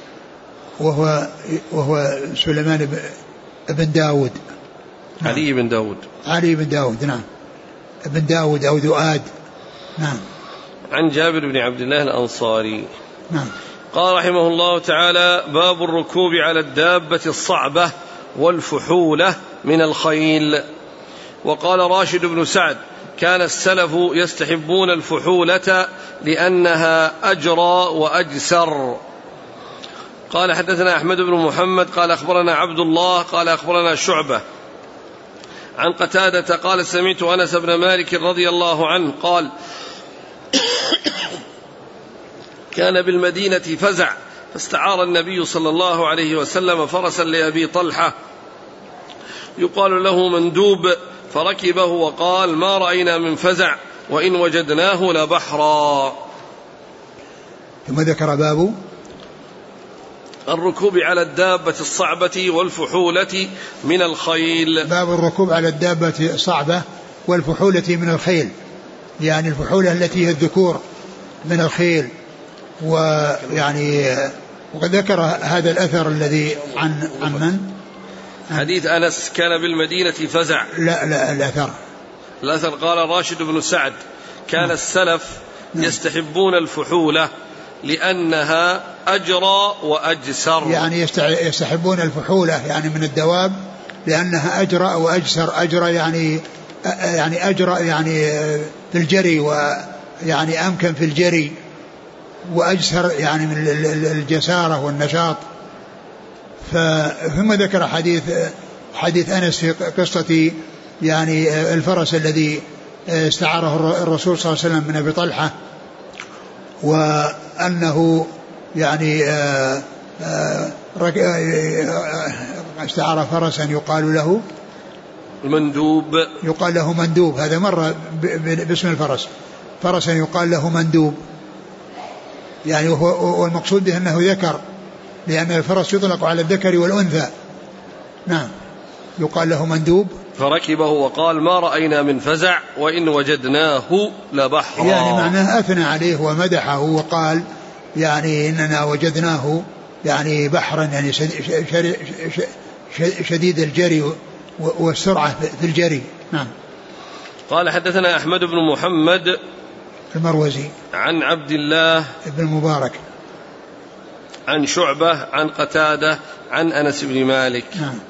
S2: وهو سليمان بن داود. نعم. علي بن داود نعم، ابن داود أو ذؤاد. نعم.
S1: عن جابر بن عبد الله الأنصاري.
S2: نعم.
S1: قال رحمه الله تعالى: باب الركوب على الدابة الصعبة والفحولة من الخيل. وقال راشد بن سعد: كان السلف يستحبون الفحولة لأنها أجرى وأجسر. قال حدثنا أحمد بن محمد قال أخبرنا عبد الله قال أخبرنا شعبة عن قتادة قال: سمعت أنس بن مالك رضي الله عنه قال: كان بالمدينة فزع، فاستعار النبي صلى الله عليه وسلم فرسا لأبي طلحة يقال له مندوب، فركبه وقال: ما رأينا من فزع وإن وجدناه لبحرا.
S2: ثم ذكر باب
S1: الركوب على الدابة الصعبة والفحولة من الخيل.
S2: باب الركوب على الدابة الصعبة والفحولة من الخيل، يعني الفحولة التي هي الذكور من الخيل. ويعني وقد ذكر هذا الأثر الذي عن من؟
S1: حديث أنس كان بالمدينة فزع.
S2: لا الأثر
S1: قال راشد بن سعد: كان السلف يستحبون الفحولة لأنها أجرى وأجسر،
S2: يعني يستحبون الفحولة يعني من الدواب لأنها أجرى وأجسر. أجرى يعني أجرى يعني في الجري، ويعني أمكن في الجري، وأجسر يعني من الجسارة والنشاط. ثم ذكر حديث أنس في قصة يعني الفرس الذي استعاره الرسول صلى الله عليه وسلم من أبي طلحة، وأنه يعني استعار فرسا يقال له مندوب. هذا مر باسم الفرس، فرسا يقال له مندوب، يعني والمقصود به أنه ذكر، لأن الفرس يطلق على الذكر والأنثى. نعم. يقال له مندوب.
S1: فركبه وقال: ما رأينا من فزع وإن وجدناه لبحرا،
S2: يعني معناه أثنى عليه ومدحه وقال يعني إننا وجدناه يعني بحرا، يعني شديد الجري والسرعة في الجري. نعم.
S1: قال حدثنا أحمد بن محمد
S2: المروزي
S1: عن عبد الله
S2: بن المبارك
S1: عن شعبة عن قتادة عن أنس بن مالك.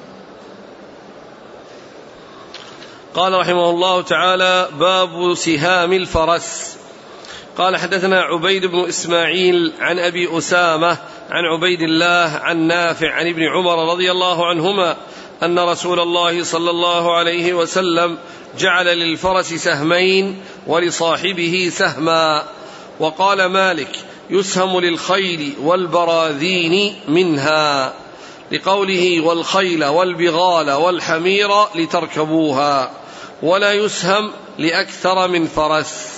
S1: قال رحمه الله تعالى: باب سهام الفرس. قال حدثنا عبيد بن إسماعيل عن أبي أسامة عن عبيد الله عن نافع عن ابن عمر رضي الله عنهما أن رسول الله صلى الله عليه وسلم جعل للفرس سهمين ولصاحبه سهما. وقال مالك: يسهم للخيل والبراذين منها، لقوله: والخيل والبغال والحمير لتركبوها، ولا يسهم لأكثر من فرس.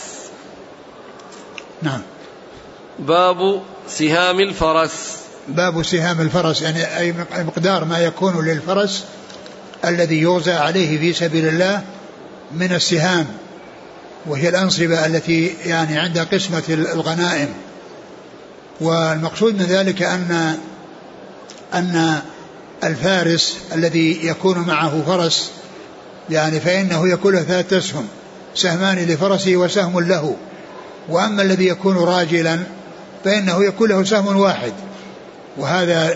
S2: نعم.
S1: باب سهام الفرس.
S2: باب سهام الفرس، يعني أي مقدار ما يكون للفرس الذي يغزى عليه في سبيل الله من السهام، وهي الأنصبة التي يعني عند قسمة الغنائم. والمقصود من ذلك أن الفارس الذي يكون معه فرس يعني فإنه يكون له 3 أسهم، سهمان لفرسه وسهم له. وأما الذي يكون راجلا فإنه يكون له سهم واحد، وهذا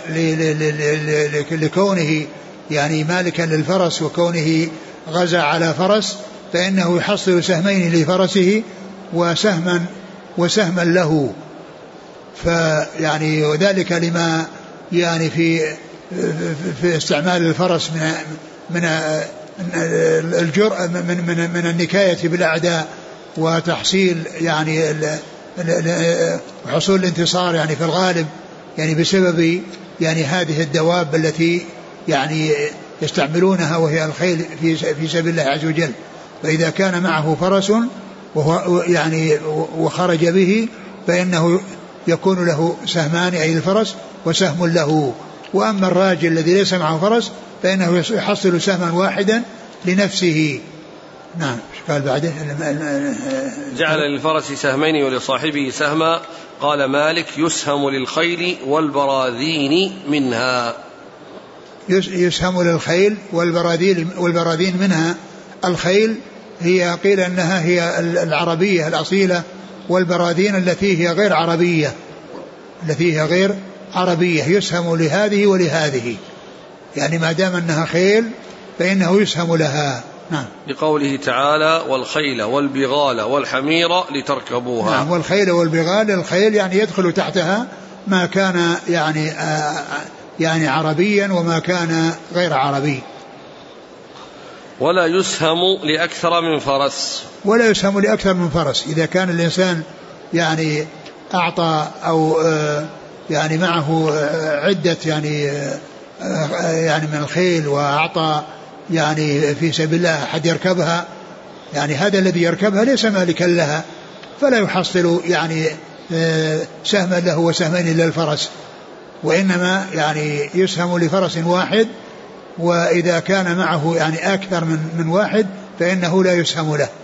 S2: لكونه يعني مالكا للفرس وكونه غزا على فرس، فإنه يحصل سهمين لفرسه وسهما له. فيعني وذلك لما يعني في استعمال الفرس من الجرأة من النكاية بالأعداء وتحصيل يعني حصول الانتصار يعني في الغالب يعني بسبب يعني هذه الدواب التي يعني يستعملونها وهي الخيل في سبيل الله عز وجل. فإذا كان معه فرس وهو يعني وخرج به فإنه يكون له سهمان أي الفرس وسهم له. وأما الراجل الذي ليس معه فرس فإنه يحصل سهما واحدا لنفسه. نعم. قال بعده:
S1: جعل للفرس سهمين ولصاحبه سهما. قال مالك: يسهم للخيل والبراذين منها.
S2: يسهم للخيل والبراذين منها. الخيل هي قيل أنها هي العربية الأصيلة، والبراذين التي هي غير عربية يسهم لهذه ولهذه، يعني ما دام أنها خيل فإنه يسهم لها. نعم.
S1: لقوله تعالى: والخيل والبغال والحمير لتركبوها.
S2: نعم. والخيل والبغال، الخيل يعني يدخل تحتها ما كان يعني عربيا وما كان غير عربي.
S1: ولا يسهم لأكثر من فرس. إذا كان الإنسان يعني أعطى أو يعني معه عدة يعني من الخيل وأعطى يعني في سبيل الله أحد يركبها، يعني هذا الذي يركبها ليس مالكا لها، فلا يحصل يعني سهما له وسهمين للفرس، وإنما يعني يسهم لفرس واحد، وإذا كان معه يعني أكثر من واحد فإنه لا يسهم له.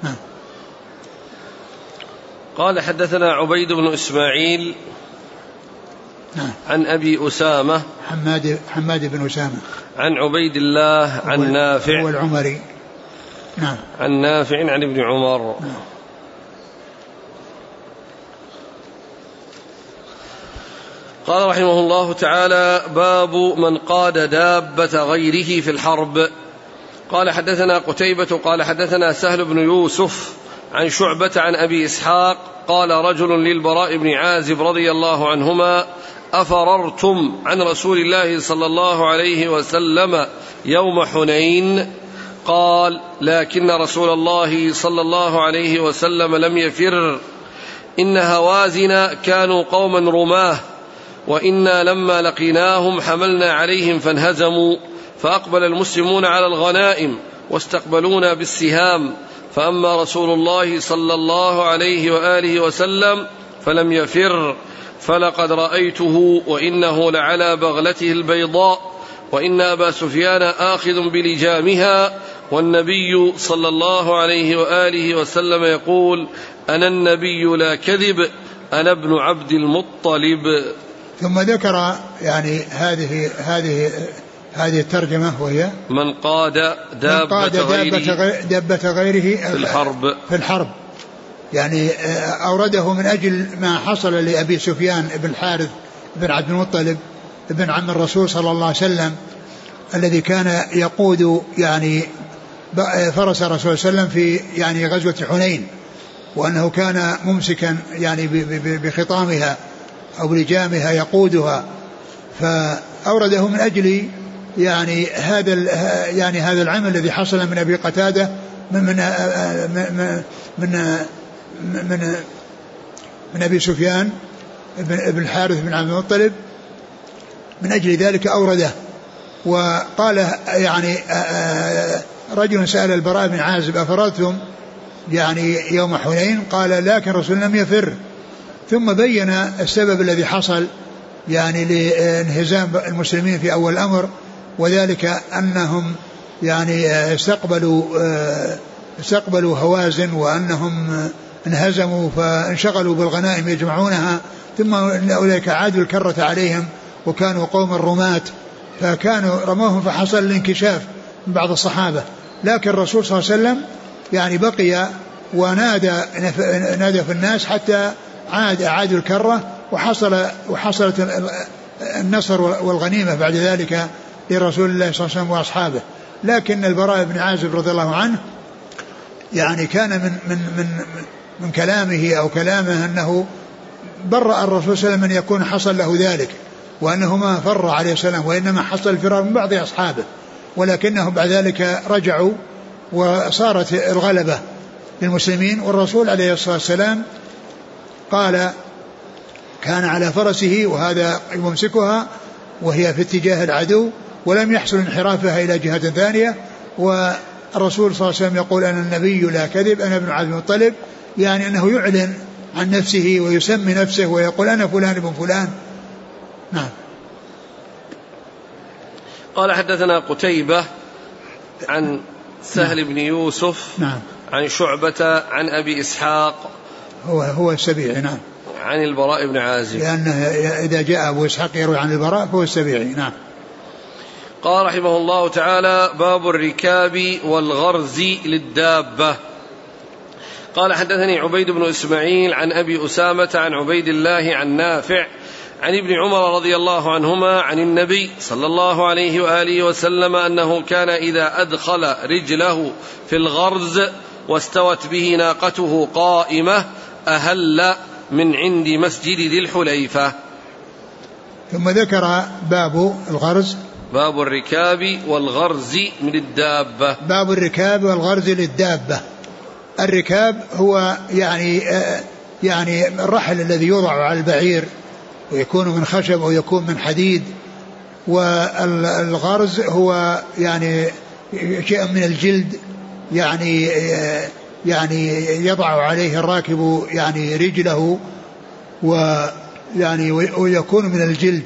S1: قال حدثنا عبيد بن إسماعيل عن أبي أسامة
S2: حماد بن أسامة
S1: عن عبيد الله عن نافع
S2: هو العمري. نعم.
S1: عن نافع عن ابن عمر.
S2: نعم.
S1: قال رحمه الله تعالى: باب من قاد دابة غيره في الحرب. قال حدثنا قتيبة قال حدثنا سهل بن يوسف عن شعبة عن أبي إسحاق قال: رجل للبراء بن عازب رضي الله عنهما: أفررتم عن رسول الله صلى الله عليه وسلم يوم حنين؟ قال: لكن رسول الله صلى الله عليه وسلم لم يفر، إن هوازن كانوا قوما رماه، وإنا لما لقيناهم حملنا عليهم فانهزموا، فأقبل المسلمون على الغنائم واستقبلونا بالسهام، فأما رسول الله صلى الله عليه وآله وسلم فلم يفر، فلقد رأيته وإنه لعلى بغلته البيضاء، وإن أبا سفيان آخذ بلجامها، والنبي صلى الله عليه وآله وسلم يقول: أنا النبي لا كذب، أنا ابن عبد المطلب.
S2: ثم ذكر يعني هذه الترجمة، وهي من قاد دابة غيره في الحرب، يعني أورده من أجل ما حصل لأبي سفيان بن الحارث بن عبد المطلب ابن عم الرسول صلى الله عليه وسلم، الذي كان يقود يعني فرس الرسول صلى الله عليه وسلم في يعني غزوة حنين، وأنه كان ممسكا يعني بخطامها أو بلجامها يقودها، فأورده من أجل يعني هذا العمل الذي حصل من أبي قتادة من أبي سفيان ابن الحارث بن عبد المطلب. من أجل ذلك أورده. وقال يعني رجل سأل البراء بن عازب أفررتم يعني يوم حنين؟ قال لكن رسول لم يفر. ثم بين السبب الذي حصل يعني لانهزام المسلمين في أول الأمر، وذلك أنهم يعني استقبلوا هوازن، وأنهم انهزموا فانشغلوا بالغنائم يجمعونها، ثم أولئك عادوا الكرة عليهم وكانوا قوم الرماة، فكانوا رموهم فحصل الانكشاف من بعض الصحابة. لكن الرسول صلى الله عليه وسلم يعني بقي ونادى في الناس حتى عادوا الكرة، وحصلت النصر والغنيمة بعد ذلك لرسول الله صلى الله عليه وسلم وأصحابه. لكن البراء بن عازب رضي الله عنه يعني كان من كلامه أو كلامه أنه برأ الرسول صلى الله عليه وسلم أن يكون حصل له ذلك، وأنه ما فر عليه السلام، وإنما حصل الفرار من بعض أصحابه، ولكنهم بعد ذلك رجعوا وصارت الغلبة للمسلمين. والرسول عليه الصلاة والسلام قال كان على فرسه وهذا يمسكها وهي في اتجاه العدو، ولم يحصل انحرافها إلى جهة ثانية. والرسول صلى الله عليه وسلم يقول أنا النبي لا كذب، أنا ابن عبد المطلب، يعني أنه يعلن عن نفسه ويسمي نفسه ويقول أنا فلان ابن فلان. نعم.
S1: قال حدثنا قتيبة عن سهل بن يوسف
S2: نعم.
S1: عن شعبة عن أبي إسحاق
S2: هو السبيعي نعم،
S1: عن البراء بن عازب،
S2: لأنه إذا جاء أبو إسحاق يروي عن البراء فهو السبيعي. نعم.
S1: قال رحمه الله تعالى باب الركاب والغرز للدابة. قال حدثني عبيد بن إسماعيل عن أبي أسامة عن عبيد الله عن نافع عن ابن عمر رضي الله عنهما عن النبي صلى الله عليه وآله وسلم أنه كان إذا أدخل رجله في الغرز واستوت به ناقته قائمة أهل من عند مسجد ذي الحليفة.
S2: ثم ذكر باب الغرز، باب
S1: الركاب والغرز من الدابة.
S2: باب الركاب والغرز للدابة. الركاب هو يعني الرحل الذي يوضع على البعير ويكون من خشب أو يكون من حديد، والغرز هو يعني شيء من الجلد يعني يضع عليه الراكب يعني رجله ويعني ويكون من الجلد.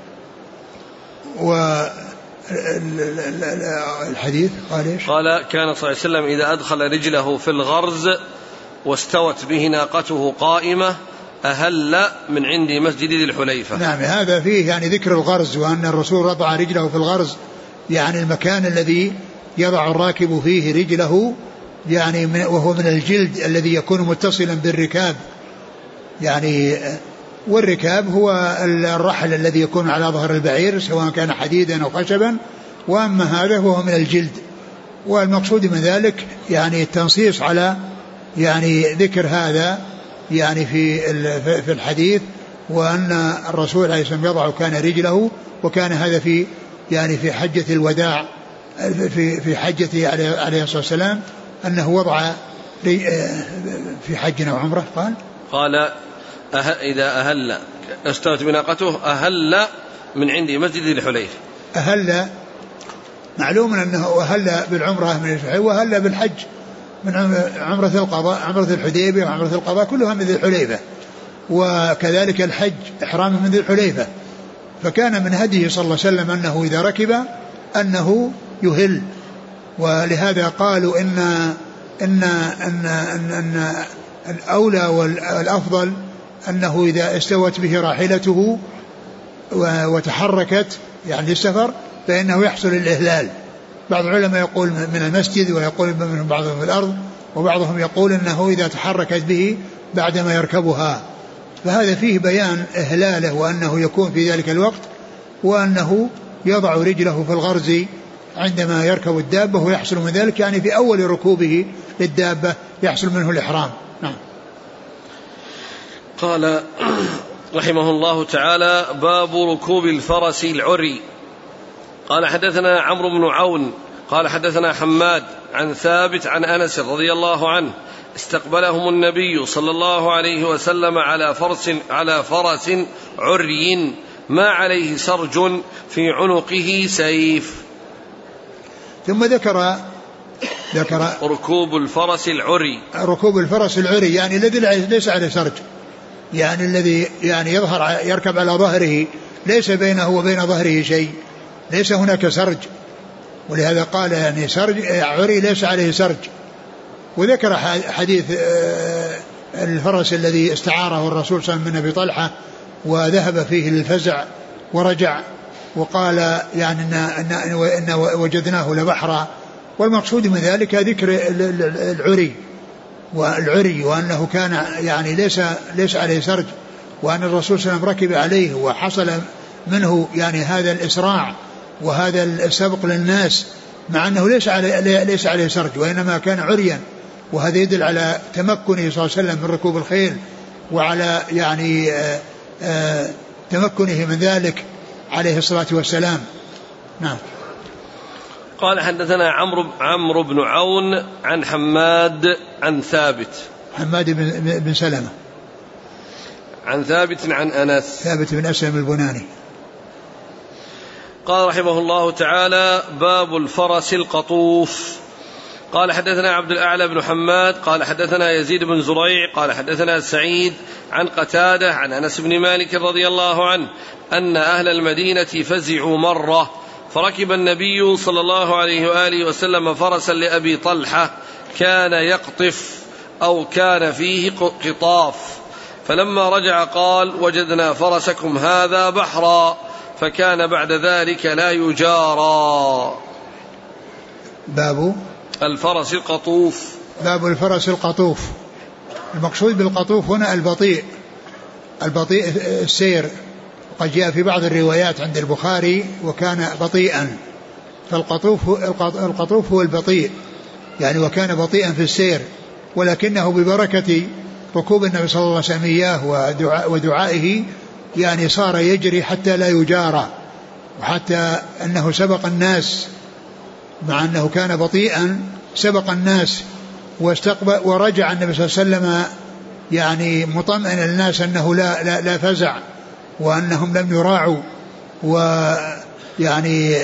S2: والحديث قال ايش؟
S1: قال كان صلى الله عليه وسلم إذا أدخل رجله في الغرز واستوت به ناقته قائمة أهل من عند مسجد ذي الحليفة.
S2: نعم. هذا فيه يعني ذكر الغرز، وأن الرسول وضع رجله في الغرز يعني المكان الذي يضع الراكب فيه رجله، يعني وهو من الجلد الذي يكون متصلا بالركاب يعني. والركاب هو الرحل الذي يكون على ظهر البعير سواء كان حديدا أو خشبا، وأما هذا هو من الجلد. والمقصود من ذلك يعني التنصيص على يعني ذكر هذا يعني في الحديث، وأن الرسول عليه الصلاة والسلام يضع كان رجله، وكان هذا في يعني في حجة الوداع في حجته عليه الصلاة والسلام أنه وضع في حج أو عمرة.
S1: قال إذا أهل استوت بناقته أهل من عند مسجد ذي الحليفة.
S2: أهل معلوم أنه أهل بالعمرة من الحليفة، وأهل بالحج من عمرة القضاء، عمرة الحديبية وعمرة القضاء كلها من ذي الحليفة، وكذلك الحج إحرام من ذي الحليفة. فكان من هديه صلى الله عليه وسلم أنه إذا ركب أنه يهل، ولهذا قالوا إن الأولى والأفضل أنه إذا استوت به راحلته وتحركت يعني للسفر فإنه يحصل الإهلال. بعض العلماء يقول من المسجد، ويقول من بعضهم في الأرض، وبعضهم يقول أنه إذا تحركت به بعدما يركبها. فهذا فيه بيان إهلاله وأنه يكون في ذلك الوقت، وأنه يضع رجله في الغرز عندما يركب الدابة، ويحصل من ذلك يعني في أول ركوبه للدابة يحصل منه الإحرام. نعم.
S1: قال رحمه الله تعالى: باب ركوب الفرس العري. قال حدثنا عمرو بن عون قال حدثنا حماد عن ثابت عن أنس رضي الله عنه استقبلهم النبي صلى الله عليه وسلم على فرس عري ما عليه سرج في عنقه سيف.
S2: ثم ذكر
S1: ركوب الفرس العري.
S2: ركوب الفرس العري يعني الذي ليس عليه سرج، يعني الذي يعني يظهر يركب على ظهره ليس بينه وبين ظهره شيء، ليس هناك سرج، ولهذا قال يعني سرج عري ليس عليه سرج. وذكر حديث الفرس الذي استعاره الرسول صلى الله عليه وسلم من أبي طلحة وذهب فيه للفزع ورجع، وقال يعني إن وجدناه لبحرا، والمقصود من ذلك ذكر العري وأنه كان يعني ليس عليه سرج، وأن الرسول صلى الله عليه وسلم ركب عليه وحصل منه يعني هذا الإسراع وهذا السبق للناس، مع أنه ليس عليه سرج وإنما كان عريا، وهذا يدل على تمكنه صلى الله عليه وسلم من ركوب الخيل وعلى يعني تمكنه من ذلك عليه الصلاة والسلام. نعم.
S1: قال حدثنا عمرو بن عون عن حماد عن ثابت
S2: بن سلمة
S1: عن ثابت عن أنس
S2: ثابت بن أسلم البناني.
S1: قال رحمه الله تعالى: باب الفرس القطوف. قال حدثنا عبد الأعلى بن حماد قال حدثنا يزيد بن زريع قال حدثنا سعيد عن قتادة عن أنس بن مالك رضي الله عنه أن أهل المدينة فزعوا مرة، فركب النبي صلى الله عليه وآله وسلم فرسا لأبي طلحة كان يقطف أو كان فيه قطاف، فلما رجع قال: وجدنا فرسكم هذا بحرا، فكان بعد ذلك لا يجارى.
S2: باب
S1: الفرس القطوف.
S2: باب الفرس القطوف. المقصود بالقطوف هنا البطيء السير، وقد جاء في بعض الروايات عند البخاري وكان بطيئا، فالقطوف هو البطيء يعني، وكان بطيئا في السير، ولكنه ببركة ركوب النبي صلى الله عليه وسلم إياه ودعائه يعني صار يجري حتى لا يجارى، وحتى أنه سبق الناس، مع أنه كان بطيئا سبق الناس واستقبل، ورجع النبي صلى الله عليه وسلم يعني مطمئن الناس أنه لا فزع وأنهم لم يراعوا، ويعني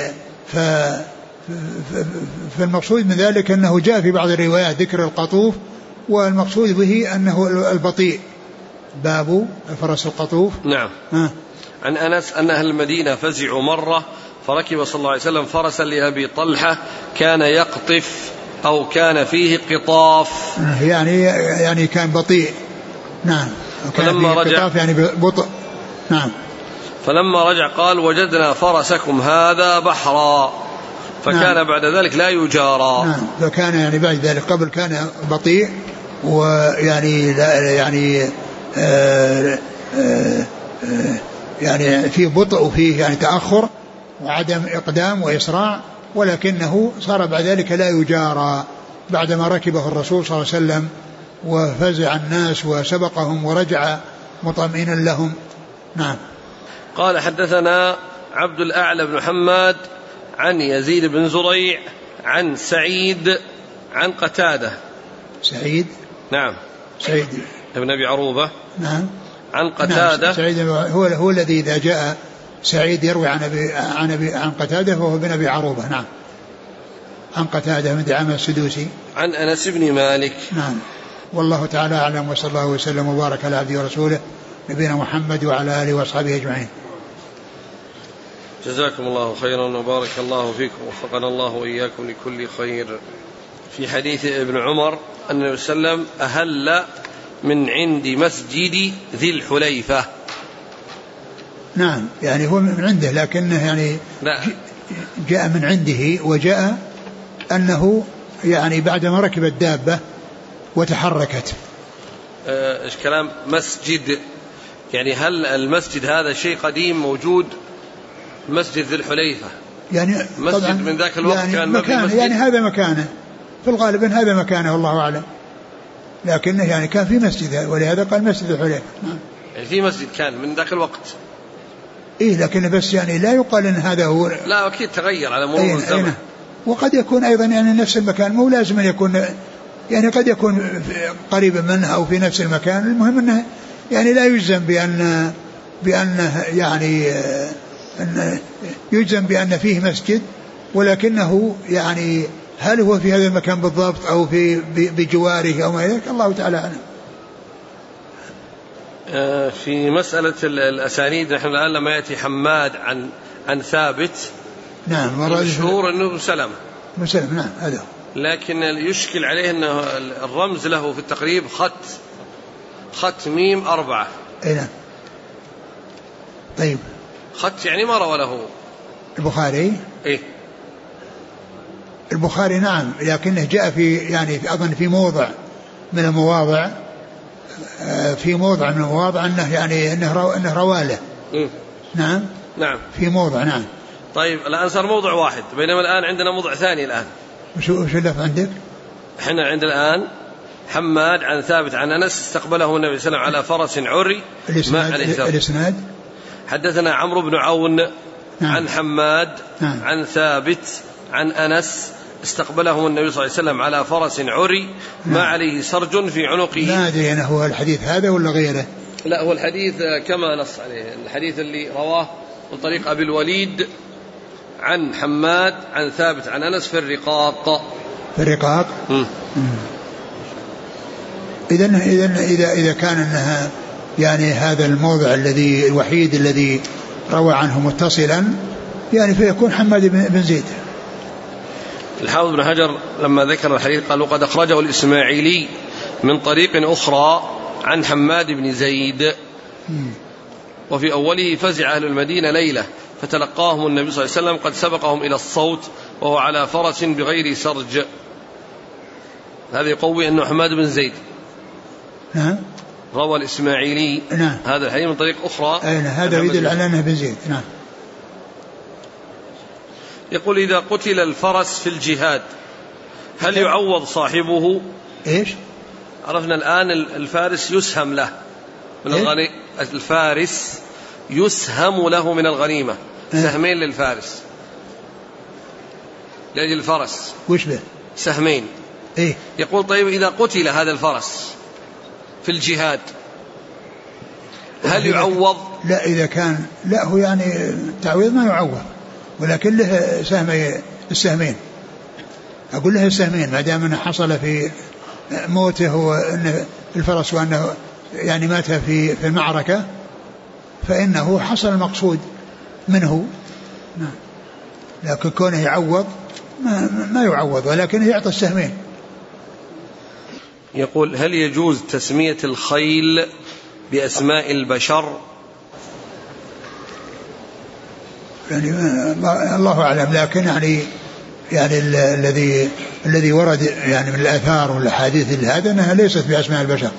S2: فالمقصود من ذلك أنه جاء في بعض الروايات ذكر القطوف، والمقصود به أنه البطيء. باب الفرس القطوف.
S1: نعم. عن أنس أن أهل المدينة فزعوا مرة، فركب صلى الله عليه وسلم فرسا لأبي طلحة كان يقطف أو كان فيه قطاف،
S2: يعني كان بطيء. نعم.
S1: فلما رجع
S2: يعني بطء. نعم.
S1: فلما رجع قال: وجدنا فرسكم هذا بحرا، فكان نعم. بعد ذلك لا يجارى.
S2: نعم. فكان يعني بعد ذلك، قبل كان بطيء ويعني يعني فيه بطء وفيه يعني تأخر وعدم إقدام وإسراع، ولكنه صار بعد ذلك لا يجارى بعدما ركبه الرسول صلى الله عليه وسلم وفزع الناس وسبقهم ورجع مطمئنا لهم. نعم.
S1: قال حدثنا عبد الأعلى بن حماد عن يزيد بن زريع عن سعيد عن قتادة.
S2: سعيد.
S1: نعم.
S2: سعيد
S1: ابن أبي عروبة.
S2: نعم.
S1: عن قتادة.
S2: نعم. سعيد هو الذي إذا جاء سعيد يروي عن قتادة فهو ابن أبي عروبة. نعم. عن قتادة من دعامة السدوسي
S1: عن أنس بن مالك.
S2: نعم. والله تعالى أعلم، وصلى الله وسلم وبارك على عبده ورسوله نبينا محمد وعلى آله وأصحابه أجمعين.
S1: جزاكم الله خيرا وبارك الله فيكم، وفقنا الله وإياكم لكل خير. في حديث ابن عمر أن النبي صلى الله عليه وسلم أهل من عند مسجد ذي الحليفة.
S2: نعم. يعني هو من عنده، لكنه يعني جاء من عنده، وجاء أنه يعني بعدما ركب الدابة وتحركت.
S1: إيش كلام مسجد يعني هل المسجد هذا شيء قديم موجود، مسجد ذي الحليفة
S2: يعني
S1: مسجد من ذاك الوقت
S2: يعني
S1: كان
S2: مكانه، يعني هذا مكانه في الغالب هذا مكانه والله أعلم، لكنه يعني كان في مسجد ولهذا قال مسجد الحليفة.
S1: يعني في مسجد كان من ذاك الوقت
S2: إيه، لكن بس يعني لا يقال إن هذا هو،
S1: لا أكيد تغير على مرور الزمن.
S2: وقد يكون أيضا يعني نفس المكان، مو لازم أن يكون يعني قد يكون قريبا منه أو في نفس المكان. المهم أنه يعني لا يجزم بأنه يعني أن يجزم بأن فيه مسجد، ولكنه يعني هل هو في هذا المكان بالضبط أو في بجواره أو ما ذلك الله تعالى أعلم.
S1: في مسألة الأسانيد نحن الآن لما يأتي حماد عن ثابت،
S2: نعم،
S1: المشهور أنه سلمة،
S2: نعم هذا،
S1: لكن يشكل عليه أنه الرمز له في التقريب خط ميم 4.
S2: أي نعم. طيب،
S1: خط يعني ما روى له
S2: البخاري.
S1: إيه
S2: البخاري نعم، لكنه جاء في يعني أظن في موضع من المواضع، أنه يعني أنه رواله. نعم في موضع. نعم.
S1: طيب الآن صار موضع واحد، بينما الآن عندنا موضع ثاني. الآن
S2: وش اللفظ عندك؟
S1: احنا عندنا الآن حماد عن ثابت عن أنس استقبله النبي صلى الله عليه وسلم على فرس عري.
S2: الإسناد
S1: حدثنا عمرو بن عون عن حماد عن ثابت عن أنس استقبله النبي صلى الله عليه وسلم على فرس عري ما عليه سرج في عنقه.
S2: ما أدري أنا هو الحديث هذا ولا غيره.
S1: لا، هو الحديث كما نص عليه، الحديث اللي رواه من طريق أبي الوليد عن حماد عن ثابت عن أنس في الرقاق.
S2: إذا كان أنها يعني هذا الموضع الوحيد الذي روى عنه متصلا يعني فيكون حماد بن زيد.
S1: الحافظ بن حجر لما ذكر الحديث قال وقد أخرجه الإسماعيلي من طريق أخرى عن حماد بن زيد. وفي أوله فزع أهل المدينة ليلة فتلقاهم النبي صلى الله عليه وسلم قد سبقهم إلى الصوت وهو على فرس بغير سرج. هذا يقوي أنه حماد بن زيد.
S2: نعم.
S1: روى الإسماعيلي هذا الحديث من طريق أخرى.
S2: هذا يدل على أنه بن زيد. نعم.
S1: يقول إذا قتل الفرس في الجهاد هل يعوض صاحبه؟
S2: إيش؟
S1: عرفنا الآن الفارس يسهم له من الغنيمة. الفارس يسهم له من الغنيمة. سهمين للفارس لأجل الفرس.
S2: وش به؟
S1: سهمين.
S2: إيه؟
S1: يقول طيب إذا قتل هذا الفرس في الجهاد هل يعوض؟
S2: لا، إذا كان لا هو يعني تعويض ما يعوض، ولكن له السهمين. أقول له السهمين ما دام أنه حصل في موته وأن الفرس وأنه يعني مات في المعركة فإنه حصل المقصود منه. لكن كونه يعوض ما يعوض، ولكن يعطي السهمين.
S1: يقول هل يجوز تسمية الخيل بأسماء البشر؟
S2: يعني الله أعلم، لكن يعني الذي ورد يعني من الآثار والأحاديث هذا أنها ليست بأسماء البشر،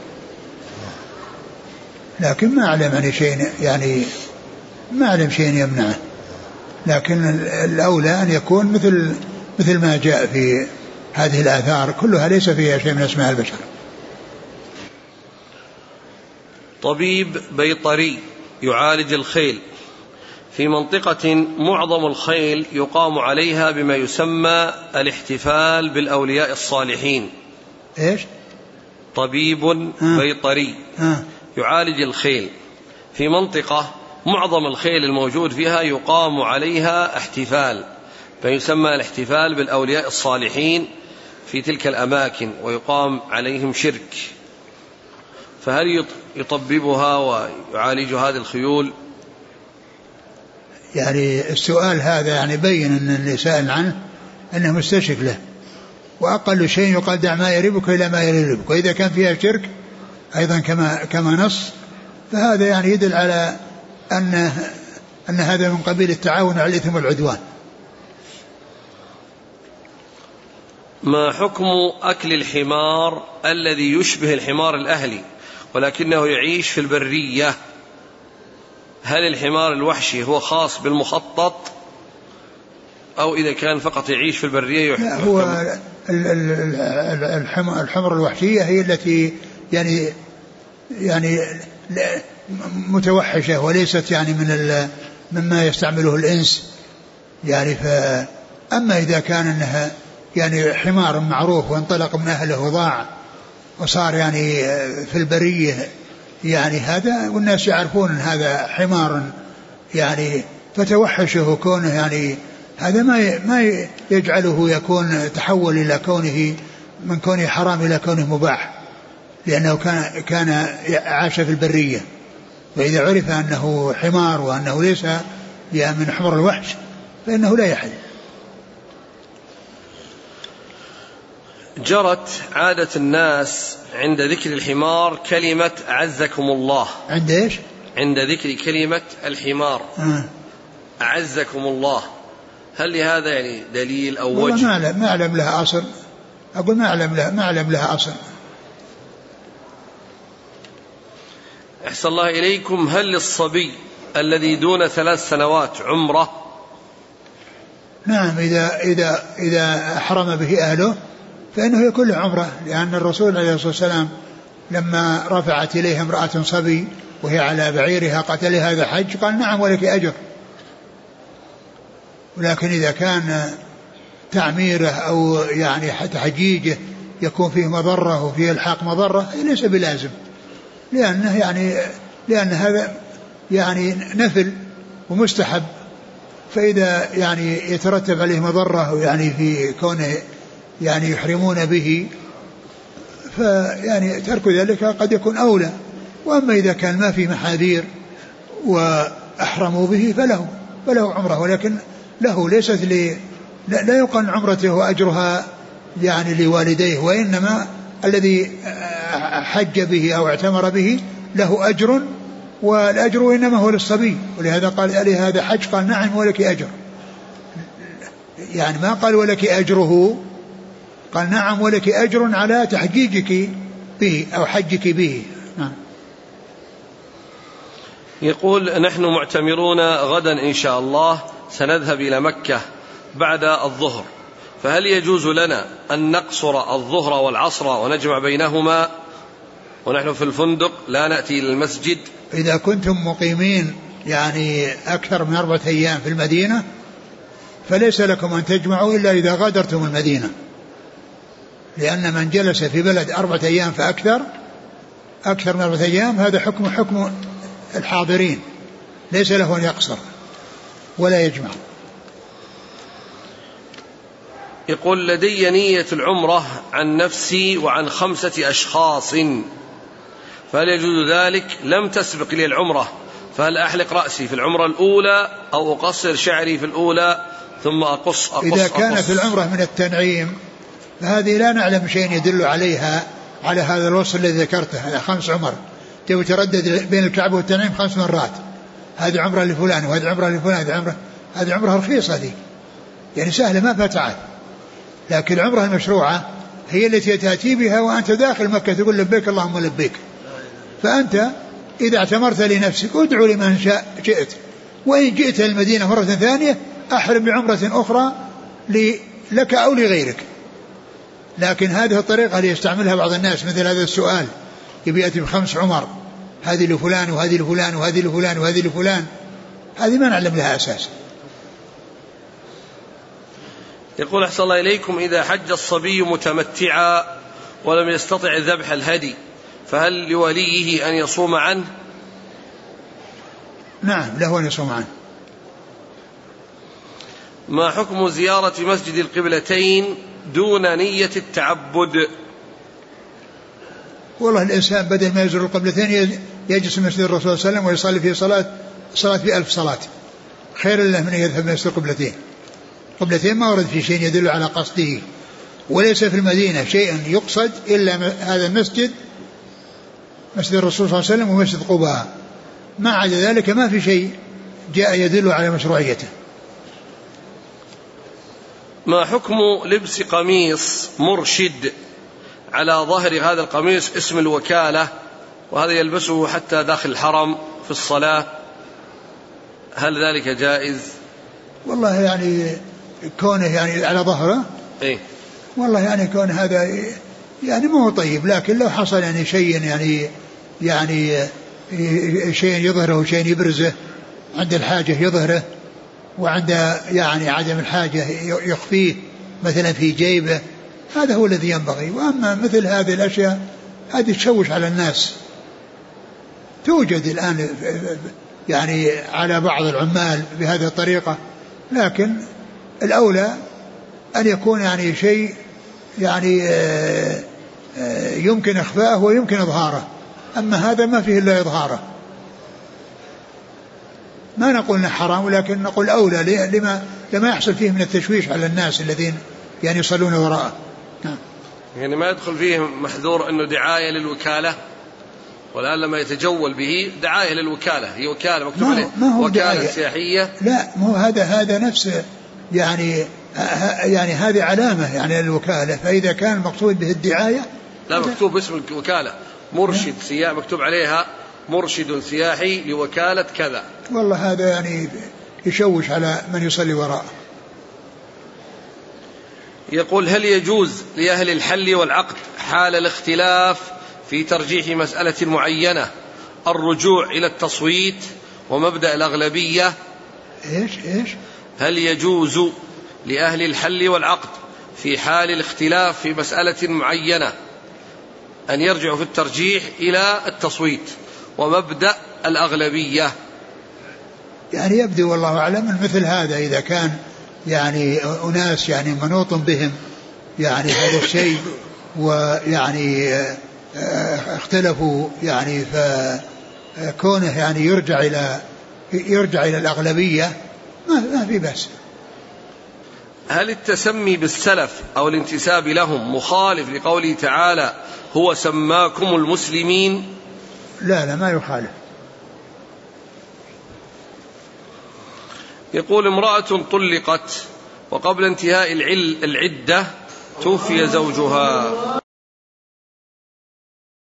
S2: لكن ما أعلم عن شيء يعني ما أعلم شيء يمنعه، لكن الأولى أن يكون مثل ما جاء في هذه الآثار كلها ليس فيها شيء من أسماء البشر.
S1: طبيب بيطري يعالج الخيل في منطقة معظم الخيل يقام عليها بما يسمى الاحتفال بالأولياء الصالحين.
S2: إيش؟
S1: طبيب بيطري يعالج الخيل في منطقة معظم الخيل الموجود فيها يقام عليها احتفال فيسمى الاحتفال بالأولياء الصالحين في تلك الأماكن ويقام عليهم شرك، فهل يطببها ويعالج هذه الخيول؟
S2: يعني السؤال هذا يعني بين أن اللي سائل عنه أنه مستشرك له، وأقل شيء يقال دع ما يريبك إلى ما يريبك، وإذا كان فيها شرك أيضا كما نص فهذا يعني يدل على أن هذا من قبيل التعاون على الإثم والعدوان.
S1: ما حكم أكل الحمار الذي يشبه الحمار الأهلي ولكنه يعيش في البرية، هل الحمار الوحشي هو خاص بالمخطط أو إذا كان فقط يعيش في البرية
S2: لا، هو الحمر الوحشية هي التي يعني متوحشة وليست يعني مما يستعمله الإنس يعني. أما إذا كان أنها يعني حمار معروف وانطلق من أهله وضاع وصار يعني في البرية يعني هذا، والناس يعرفون أن هذا حمار يعني، فتوحشه كونه يعني هذا ما يجعله يكون تحول إلى كونه من كونه حرام إلى كونه مباح، لأنه كان عاش في البرية. فإذا عرف أنه حمار وأنه ليس من حمر الوحش فإنه لا يحل.
S1: جرت عادة الناس عند ذكر الحمار كلمة أعزكم الله.
S2: عند إيش؟
S1: عند ذكر كلمة الحمار أعزكم الله، هل لهذا يعني دليل أو وجه؟
S2: ما أعلم لها أصل، أقول ما أعلم لها أصل.
S1: أحسن الله إليكم، هل للصبي الذي دون 3 سنوات عمرة؟
S2: نعم، إذا أحرم به أهله فإنه يكون له عمرة، لأن الرسول عليه الصلاة والسلام لما رفعت إليه امرأة صبي وهي على بعيرها قتل هذا حج قال نعم ولك أجر. ولكن إذا كان تعميره أو يعني تحجيجه يكون فيه مضرة وفيه الحاق مضرة ليس بلازم، لأن هذا يعني نفل ومستحب، فإذا يعني يترتب عليه مضرة يعني في كونه يعني يحرمون به فيعني ترك ذلك قد يكون أولى. وأما إذا كان ما في محاذير وأحرموا به فله عمره، ولكن له ليست لا يقن عمرته وأجرها يعني لوالديه، وإنما الذي حج به أو اعتمر به له أجر، والأجر إنما هو للصبي، ولهذا قال عليه هذا حج قال نعم ولك أجر، يعني ما قال ولك أجره، قال نعم ولك أجر على تحجيجك به أو حجك به. نعم.
S1: يقول نحن معتمرون غدا إن شاء الله، سنذهب إلى مكة بعد الظهر، فهل يجوز لنا أن نقصر الظهر والعصر ونجمع بينهما ونحن في الفندق لا نأتي إلى المسجد؟
S2: إذا كنتم مقيمين يعني أكثر من 4 أيام في المدينة فليس لكم أن تجمعوا إلا إذا غادرتم المدينة، لأن من جلس في بلد 4 أيام فأكثر من 4 أيام هذا حكم الحاضرين، ليس له أن يقصر ولا يجمع.
S1: يقول لدي نية العمرة عن نفسي وعن 5 أشخاص، فهل يجوز ذلك؟ لم تسبق لي العمرة، فهل أحلق رأسي في العمرة الأولى أو أقصر شعري في الأولى ثم أقص؟
S2: إذا كانت العمرة من التنعيم فهذه لا نعلم شيء يدل عليها على هذا الوصف الذي ذكرته، هذا 5 عمر تردد بين الكعبة والتنعيم 5 مرات، هذه عمرة لفلان وهذه عمرة لفلان، هذه عمرة رخيصة دي يعني سهلة ما فتعت. لكن العمرة المشروعة هي التي تأتي بها وأنت داخل مكة تقول لبيك اللهم لبيك، فأنت إذا اعتمرت لنفسك ادعو لمن شئت، وإن جئت المدينة مرة ثانية أحرم بعمرة أخرى لك أو لغيرك. لكن هذه الطريقة اللي يستعملها بعض الناس مثل هذا السؤال يبي يأتي ب5 عمر، هذه لفلان وهذه لفلان وهذه لفلان وهذه لفلان، هذه ما نعلم لها أساس.
S1: يقول أحسن الله إليكم، إذا حج الصبي متمتعا ولم يستطع ذبح الهدي فهل لوليه أن يصوم عنه؟
S2: نعم له أن يصوم عنه.
S1: ما حكم زيارة مسجد القبلتين دون نية التعبد؟
S2: والله الإنسان بدل ما يزور القبلتين يجلس في مسجد الرسول صلى الله عليه وسلم ويصلي فيه صلاة في 1000 صلاة، خير له من يذهب مسجد القبلتين. قبلتين ما ورد في شيء يدل على قصده، وليس في المدينة شيء يقصد إلا هذا المسجد، مسجد الرسول صلى الله عليه وسلم ومسجد قباء، ما عدا ذلك ما في شيء جاء يدل على مشروعيته.
S1: ما حكم لبس قميص مرشد على ظهر هذا القميص اسم الوكالة وهذا يلبسه حتى داخل الحرم في الصلاة، هل ذلك جائز؟
S2: والله يعني كونه يعني على ظهره
S1: إيه؟
S2: والله يعني كون هذا يعني مو طيب، لكن لو حصل يعني شيء يعني شيء يظهره وشيء يبرزه، عند الحاجة يظهره وعند يعني عدم الحاجة يخفيه مثلا في جيبه، هذا هو الذي ينبغي. وأما مثل هذه الأشياء هذه تشوش على الناس، توجد الآن يعني على بعض العمال بهذه الطريقة، لكن الأولى أن يكون يعني شيء يعني يمكن إخفاءه ويمكن إظهاره، أما هذا ما فيه إلا إظهاره. ما نقول إنه حرام، ولكن نقول أولى لما يحصل فيه من التشويش على الناس الذين يعني يصلون وراءه.
S1: يعني ما يدخل فيه محذور أنه دعاية للوكالة، والآن لما يتجول به دعاية للوكالة، هي وكالة مكتوب عليه وكالة سياحية.
S2: لا، مو هذا نفسه يعني هذه علامة يعني الوكالة، فإذا كان المقصود به الدعاية
S1: لا، مكتوب اسم الوكالة مرشد سياحي، مكتوب عليها مرشد سياحي لوكالة كذا.
S2: والله هذا يعني يشوش على من يصلي وراءه.
S1: يقول: هل يجوز لأهل الحل والعقد حال الاختلاف في ترجيح مسألة معينة الرجوع إلى التصويت ومبدأ الأغلبية؟
S2: إيش؟
S1: هل يجوز لأهل الحل والعقد في حال الاختلاف في مسألة معينة أن يرجعوا في الترجيح إلى التصويت ومبدأ الأغلبية؟
S2: يعني يبدو والله أعلم مثل هذا إذا كان يعني أناس يعني منوط بهم يعني هذا الشيء، ويعني اختلفوا يعني، فكونه يعني يرجع إلى الأغلبية ما في بأس.
S1: هل التسمي بالسلف أو الانتساب لهم مخالف لقوله تعالى هو سماكم المسلمين؟
S2: لا ما يخالف.
S1: يقول: امرأة طلقت وقبل انتهاء العدة توفي زوجها،